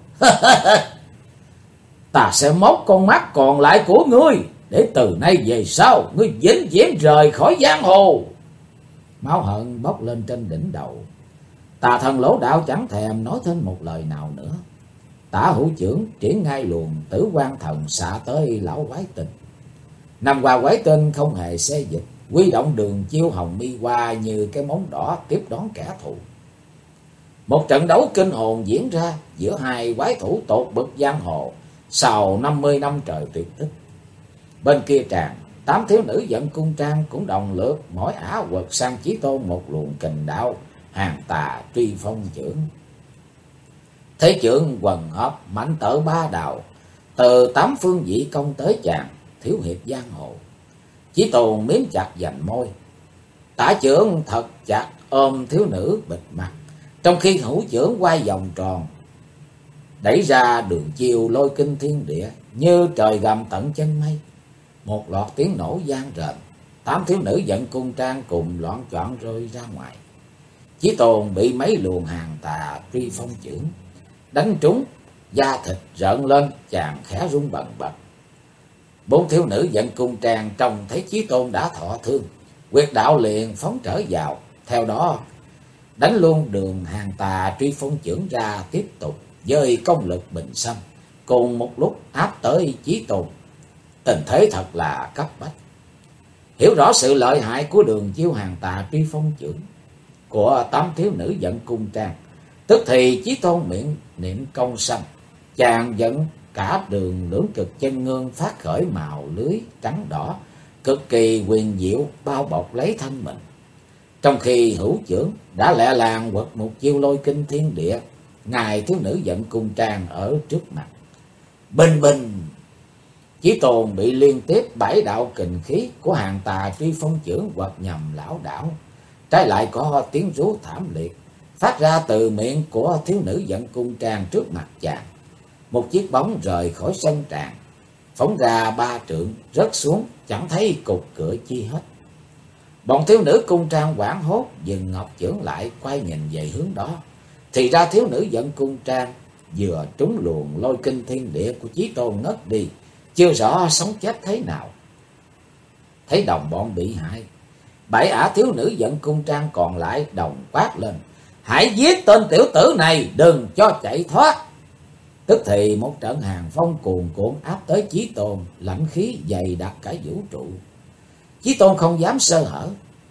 "Ta sẽ móc con mắt còn lại của ngươi, để từ nay về sau ngươi vĩnh viễn rời khỏi giang hồ." Máu hận bốc lên trên đỉnh đầu. Tà Thần Lỗ Đạo chẳng thèm nói thêm một lời nào nữa. Tả hữu chưởng triển ngay luồng Tử Quang Thần xạ tới lão Quái Tinh. Nam Hoa Quái Tinh không hề xê dịch, huy động đường chiêu hồng mi hoa như cái móng đỏ tiếp đón kẻ thù. Một trận đấu kinh hồn diễn ra giữa hai quái thủ tột bậc giang hồ sau 50 năm trời tuyệt tích. Bên kia tràng, 8 thiếu nữ dẫn cung trang cũng đồng lượt mỗi ả quật sang Chí Tôn một luồng kình đạo Hàng Tà Truy Phong chưởng. Thế chưởng quần hợp mạnh tở ba đạo, từ 8 phương vị công tới chàng thiếu hiệp giang hồ. Chí Tôn miếm chặt vành môi, tả chưởng thật chặt ôm thiếu nữ bịt mặt, trong khi hữu chưởng quay vòng tròn, đẩy ra đường chiêu lôi kinh thiên địa như trời gầm tận chân mây. Một loạt tiếng nổ vang rền, 8 thiếu nữ dẫn cung trang cùng loạn choạng rơi ra ngoài. Chí Tôn bị mấy luồng Hàng Tà Truy Phong chưởng đánh trúng, da thịt rợn lên, chàng khẽ run bần bật. 4 thiếu nữ dẫn cung trang trông thấy Chí Tôn đã thọ thương, huyệt đạo liền phóng trở vào, theo đó đánh luôn đường Hàng Tà Truy Phong chưởng ra, tiếp tục với công lực bình xâm, cùng một lúc áp tới Chí Tôn. Tình thế thật là cấp bách. Hiểu rõ sự lợi hại của đường chiêu Hàng Tà Truy Phong chưởng của 8 thiếu nữ dẫn cung trang, tức thì Chí Tôn miệng niệm công sanh, chàng dẫn cả đường lưỡng cực chân ngương phát khởi màu lưới trắng đỏ, cực kỳ quyền diệu bao bọc lấy thân mình. Trong khi hữu chưởng đã lẹ làng quật một chiêu lôi kinh thiên địa, ngài thiếu nữ dẫn cung trang ở trước mặt. Bình bình, Chí Tôn bị liên tiếp 7 đạo kình khí của Hàng Tà Truy Phong chưởng quật nhằm lão đảo. Trái lại có tiếng rú thảm liệt phát ra từ miệng của thiếu nữ dẫn cung trang trước mặt chàng. Một chiếc bóng rời khỏi sân tràng, phóng ra 3 trượng, rớt xuống chẳng thấy cục cửa chi hết. Bọn thiếu nữ cung trang hoảng hốt dừng ngọc chưởng lại, quay nhìn về hướng đó. Thì ra thiếu nữ dẫn cung trang vừa trúng luồng lôi kinh thiên địa của Chí Tôn ngất đi, chưa rõ sống chết thế nào. Thấy đồng bọn bị hại, 7 ả thiếu nữ dẫn cung trang còn lại đồng quát lên: hãy giết tên tiểu tử này, đừng cho chạy thoát. Tức thì một trận hàn phong cuồn cuộn áp tới Chí Tôn, lãnh khí dày đặc cả vũ trụ. Chí Tôn không dám sơ hở,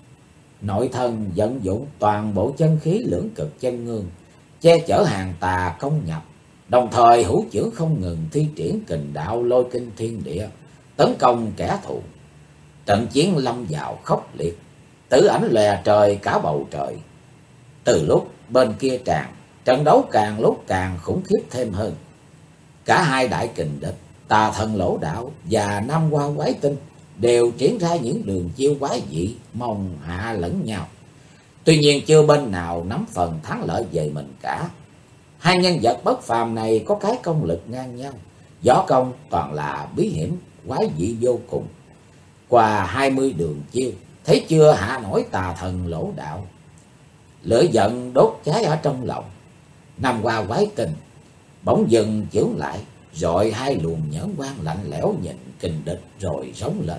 nội thân vận dụng toàn bộ chân khí lưỡng cực chân ngương, che chở hàng tà công nhập, đồng thời hữu chưởng không ngừng thi triển kình đạo lôi kinh thiên địa, tấn công kẻ thù. Trận chiến lâm vào khốc liệt, tử ảnh lòe trời cả bầu trời. Từ lúc bên kia tràn, trận đấu càng lúc càng khủng khiếp thêm hơn. Cả hai đại kình địch, Tà Thần Lỗ Đạo và Nam Hoa Quái Tinh đều triển ra những đường chiêu quái dị, mong hạ lẫn nhau. Tuy nhiên chưa bên nào nắm phần thắng lợi về mình cả. Hai nhân vật bất phàm này có cái công lực ngang nhau, võ công toàn là bí hiểm quái dị vô cùng. Qua 20 đường chiêu, thấy chưa hạ nổi Tà Thần Lỗ Đạo. Lửa giận đốt cháy ở trong lòng, Nam Hoa Quái Tinh bỗng dừng chưởng lại, rồi hai luồng nhẫn quang lạnh lẽo nhìn kình địch rồi rống lên: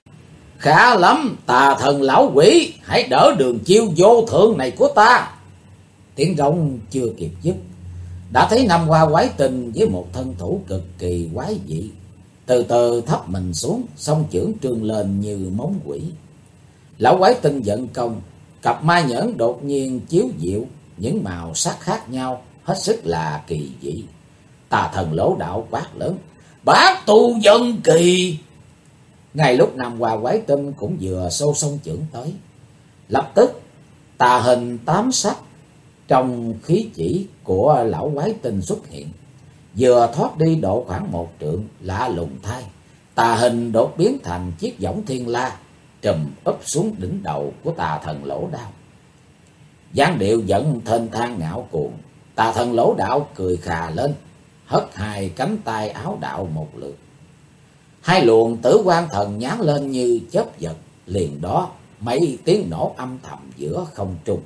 khá lắm, Tà Thần lão quỷ, hãy đỡ đường chiêu vô thượng này của ta. Tiếng rống chưa kịp dứt, đã thấy Nam Hoa Quái Tinh với một thân thủ cực kỳ quái dị, từ từ thấp mình xuống, song chưởng trương lên như móng quỷ. Lão Quái Tinh vận công, cặp mai nhẫn đột nhiên chiếu diệu những màu sắc khác nhau, hết sức là kỳ dị. Tà Thần Lỗ Đạo quát lớn: bát tu dân kỳ. Ngay lúc Nam Hoa Quái Tinh cũng vừa xô song chưởng tới, lập tức tà hình 8 sắc trong khí chỉ của lão Quái Tinh xuất hiện, vừa thoát đi độ khoảng 1 trượng, lạ lùng thay, tà hình đột biến thành chiếc võng thiên la trùm úp xuống đỉnh đầu của Tà Thần Lỗ Đạo. Dáng điệu giận thênh thang ngạo cuồng, Tà Thần Lỗ Đạo cười khà lên, hất hai cánh tay áo đạo một lượt. Hai luồng tử quang thần nhán lên như chớp giật, liền đó mấy tiếng nổ âm thầm giữa không trung.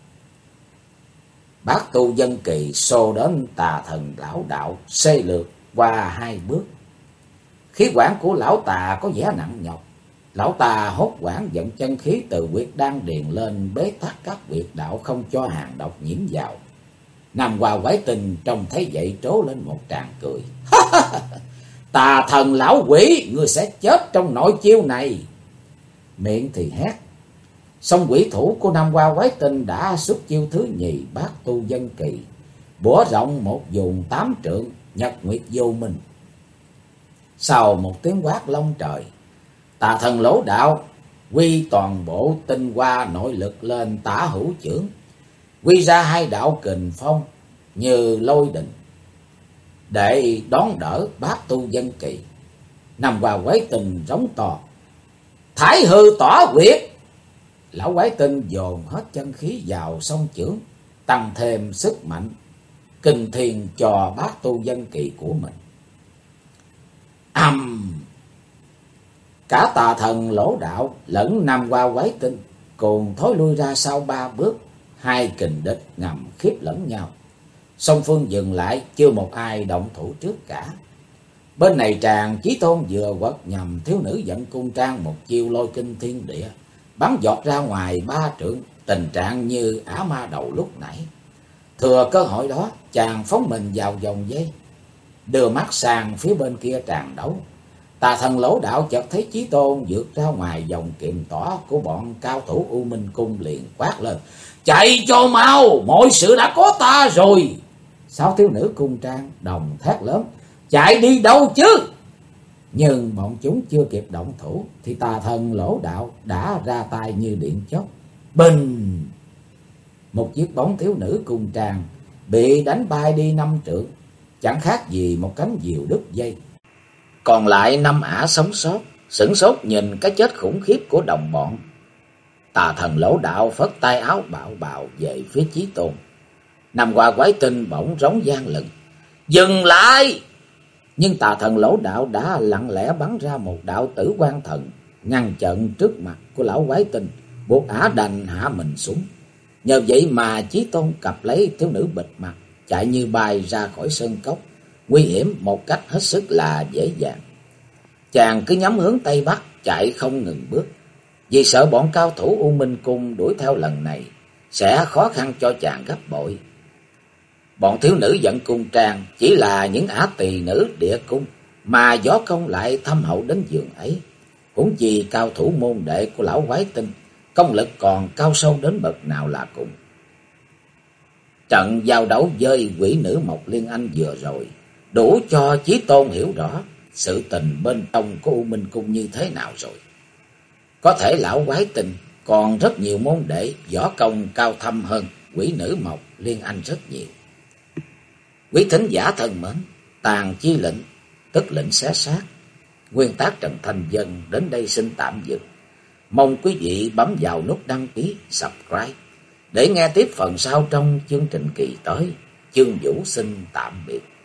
Bát tu dân kỳ xô đến Tà Thần lão đạo, xê lược qua 2 bước. Khí quản của lão tà có vẻ nặng nhọc, lão tà hốt hoảng dẫn chân khí từ huyệt đan điền lên bế tắc các huyệt đạo, không cho hàng độc nhiễm vào. Nam Hoa Quái Tinh trông thấy vậy trố lên một tràng cười: Tà Thần lão quỷ, ngươi sẽ chết trong nội chiêu này. Miệng thì hét, song quỷ thủ của Nam Hoa Quái Tinh đã xuất chiêu thứ nhì, bát tu dân kỳ, bủa rộng một vùng 8 trượng, nhật nguyệt vô minh. Sau một tiếng quát long trời, Tà Thần Lỗ Đạo quy toàn bộ tinh hoa nội lực lên tả hữu chưởng, quy ra 2 đạo kình phong như lôi đình để đón đỡ bát tu dân kỳ. Nam Hoa Quái Tinh rống to: Thái hư tỏa quyệt. Lão Quái Tinh dồn hết chân khí vào song chưởng, tăng thêm sức mạnh kinh thiên cho bát tu dân kỳ của mình. Cả Tà Thần Lỗ Đạo lẫn Nam Hoa Quái Tinh cùng thối lui ra sau 3 bước, hai kình địch ngầm khiếp lẫn nhau. Song phương dừng lại, chưa một ai động thủ trước cả. Bên này tràng Chí Tôn vừa quật nhằm thiếu nữ dẫn cung trang một chiêu lôi kinh thiên địa, bắn giọt ra ngoài 3 trượng, tình trạng như ả ma đầu lúc nãy. Thừa cơ hội đó, chàng phóng mình vào vòng dây, đưa mắt sang phía bên kia tràng đấu. Tà Thần Lỗ Đạo chợt thấy Chí Tôn vượt ra ngoài vòng kiềm tỏa của bọn cao thủ U Minh Cung, liền quát lên: Chạy cho mau, mọi sự đã có ta rồi. 6 thiếu nữ cung trang đồng thét lớn: Chạy đi đâu chứ? Nhưng bọn chúng chưa kịp động thủ thì Tà Thần Lỗ Đạo đã ra tay như điện chớp. Bình! Một chiếc bóng thiếu nữ cung trang bị đánh bay đi 5 trượng, chẳng khác gì một cánh diều đứt dây. Còn lại 5 ả sống sót, sửng sốt nhìn cái chết khủng khiếp của đồng bọn. Tà Thần Lỗ Đạo phất tay áo bạo bạo về phía Chí Tôn. Nam Hoa Quái Tinh bỗng rống vang lừng: Dừng lại! Nhưng Tà Thần Lỗ Đạo đã lặng lẽ bắn ra một đạo tử quang thần, ngăn chặn trước mặt của lão Quái Tinh, buộc ả đành hạ mình xuống. Nhờ vậy mà Chí Tôn cặp lấy thiếu nữ bịt mặt, chạy như bay ra khỏi sơn cốc, nguy hiểm một cách hết sức là dễ dàng. chàng cứ nhắm hướng Tây Bắc chạy không ngừng bước, vì sợ bọn cao thủ U Minh Cung đuổi theo lần này sẽ khó khăn cho chàng gấp bội. Bọn thiếu nữ dẫn cung trang chỉ là những ả tỳ nữ địa cung, mà võ công lại thâm hậu đến giường ấy. Huống chi cao thủ môn đệ của lão quái tinh, công lực còn cao sâu đến bậc nào là cùng. Trận giao đấu với quỷ nữ Mộc Liên Anh vừa rồi đủ cho Chí Tôn hiểu rõ sự tình bên trong của U Minh Cung như thế nào rồi. Có thể lão quái tinh còn rất nhiều môn đệ võ công cao thâm hơn quỷ nữ Mộc Liên Anh rất nhiều. Quý thính giả thân mến, Tàn Chi Lệnh, tức lệnh xé xác, nguyên tác Trần Thanh Vân đến đây xin tạm dừng. Mong quý vị bấm vào nút đăng ký, subscribe để nghe tiếp phần sau trong chương trình kỳ tới. Chương Vũ xin tạm biệt.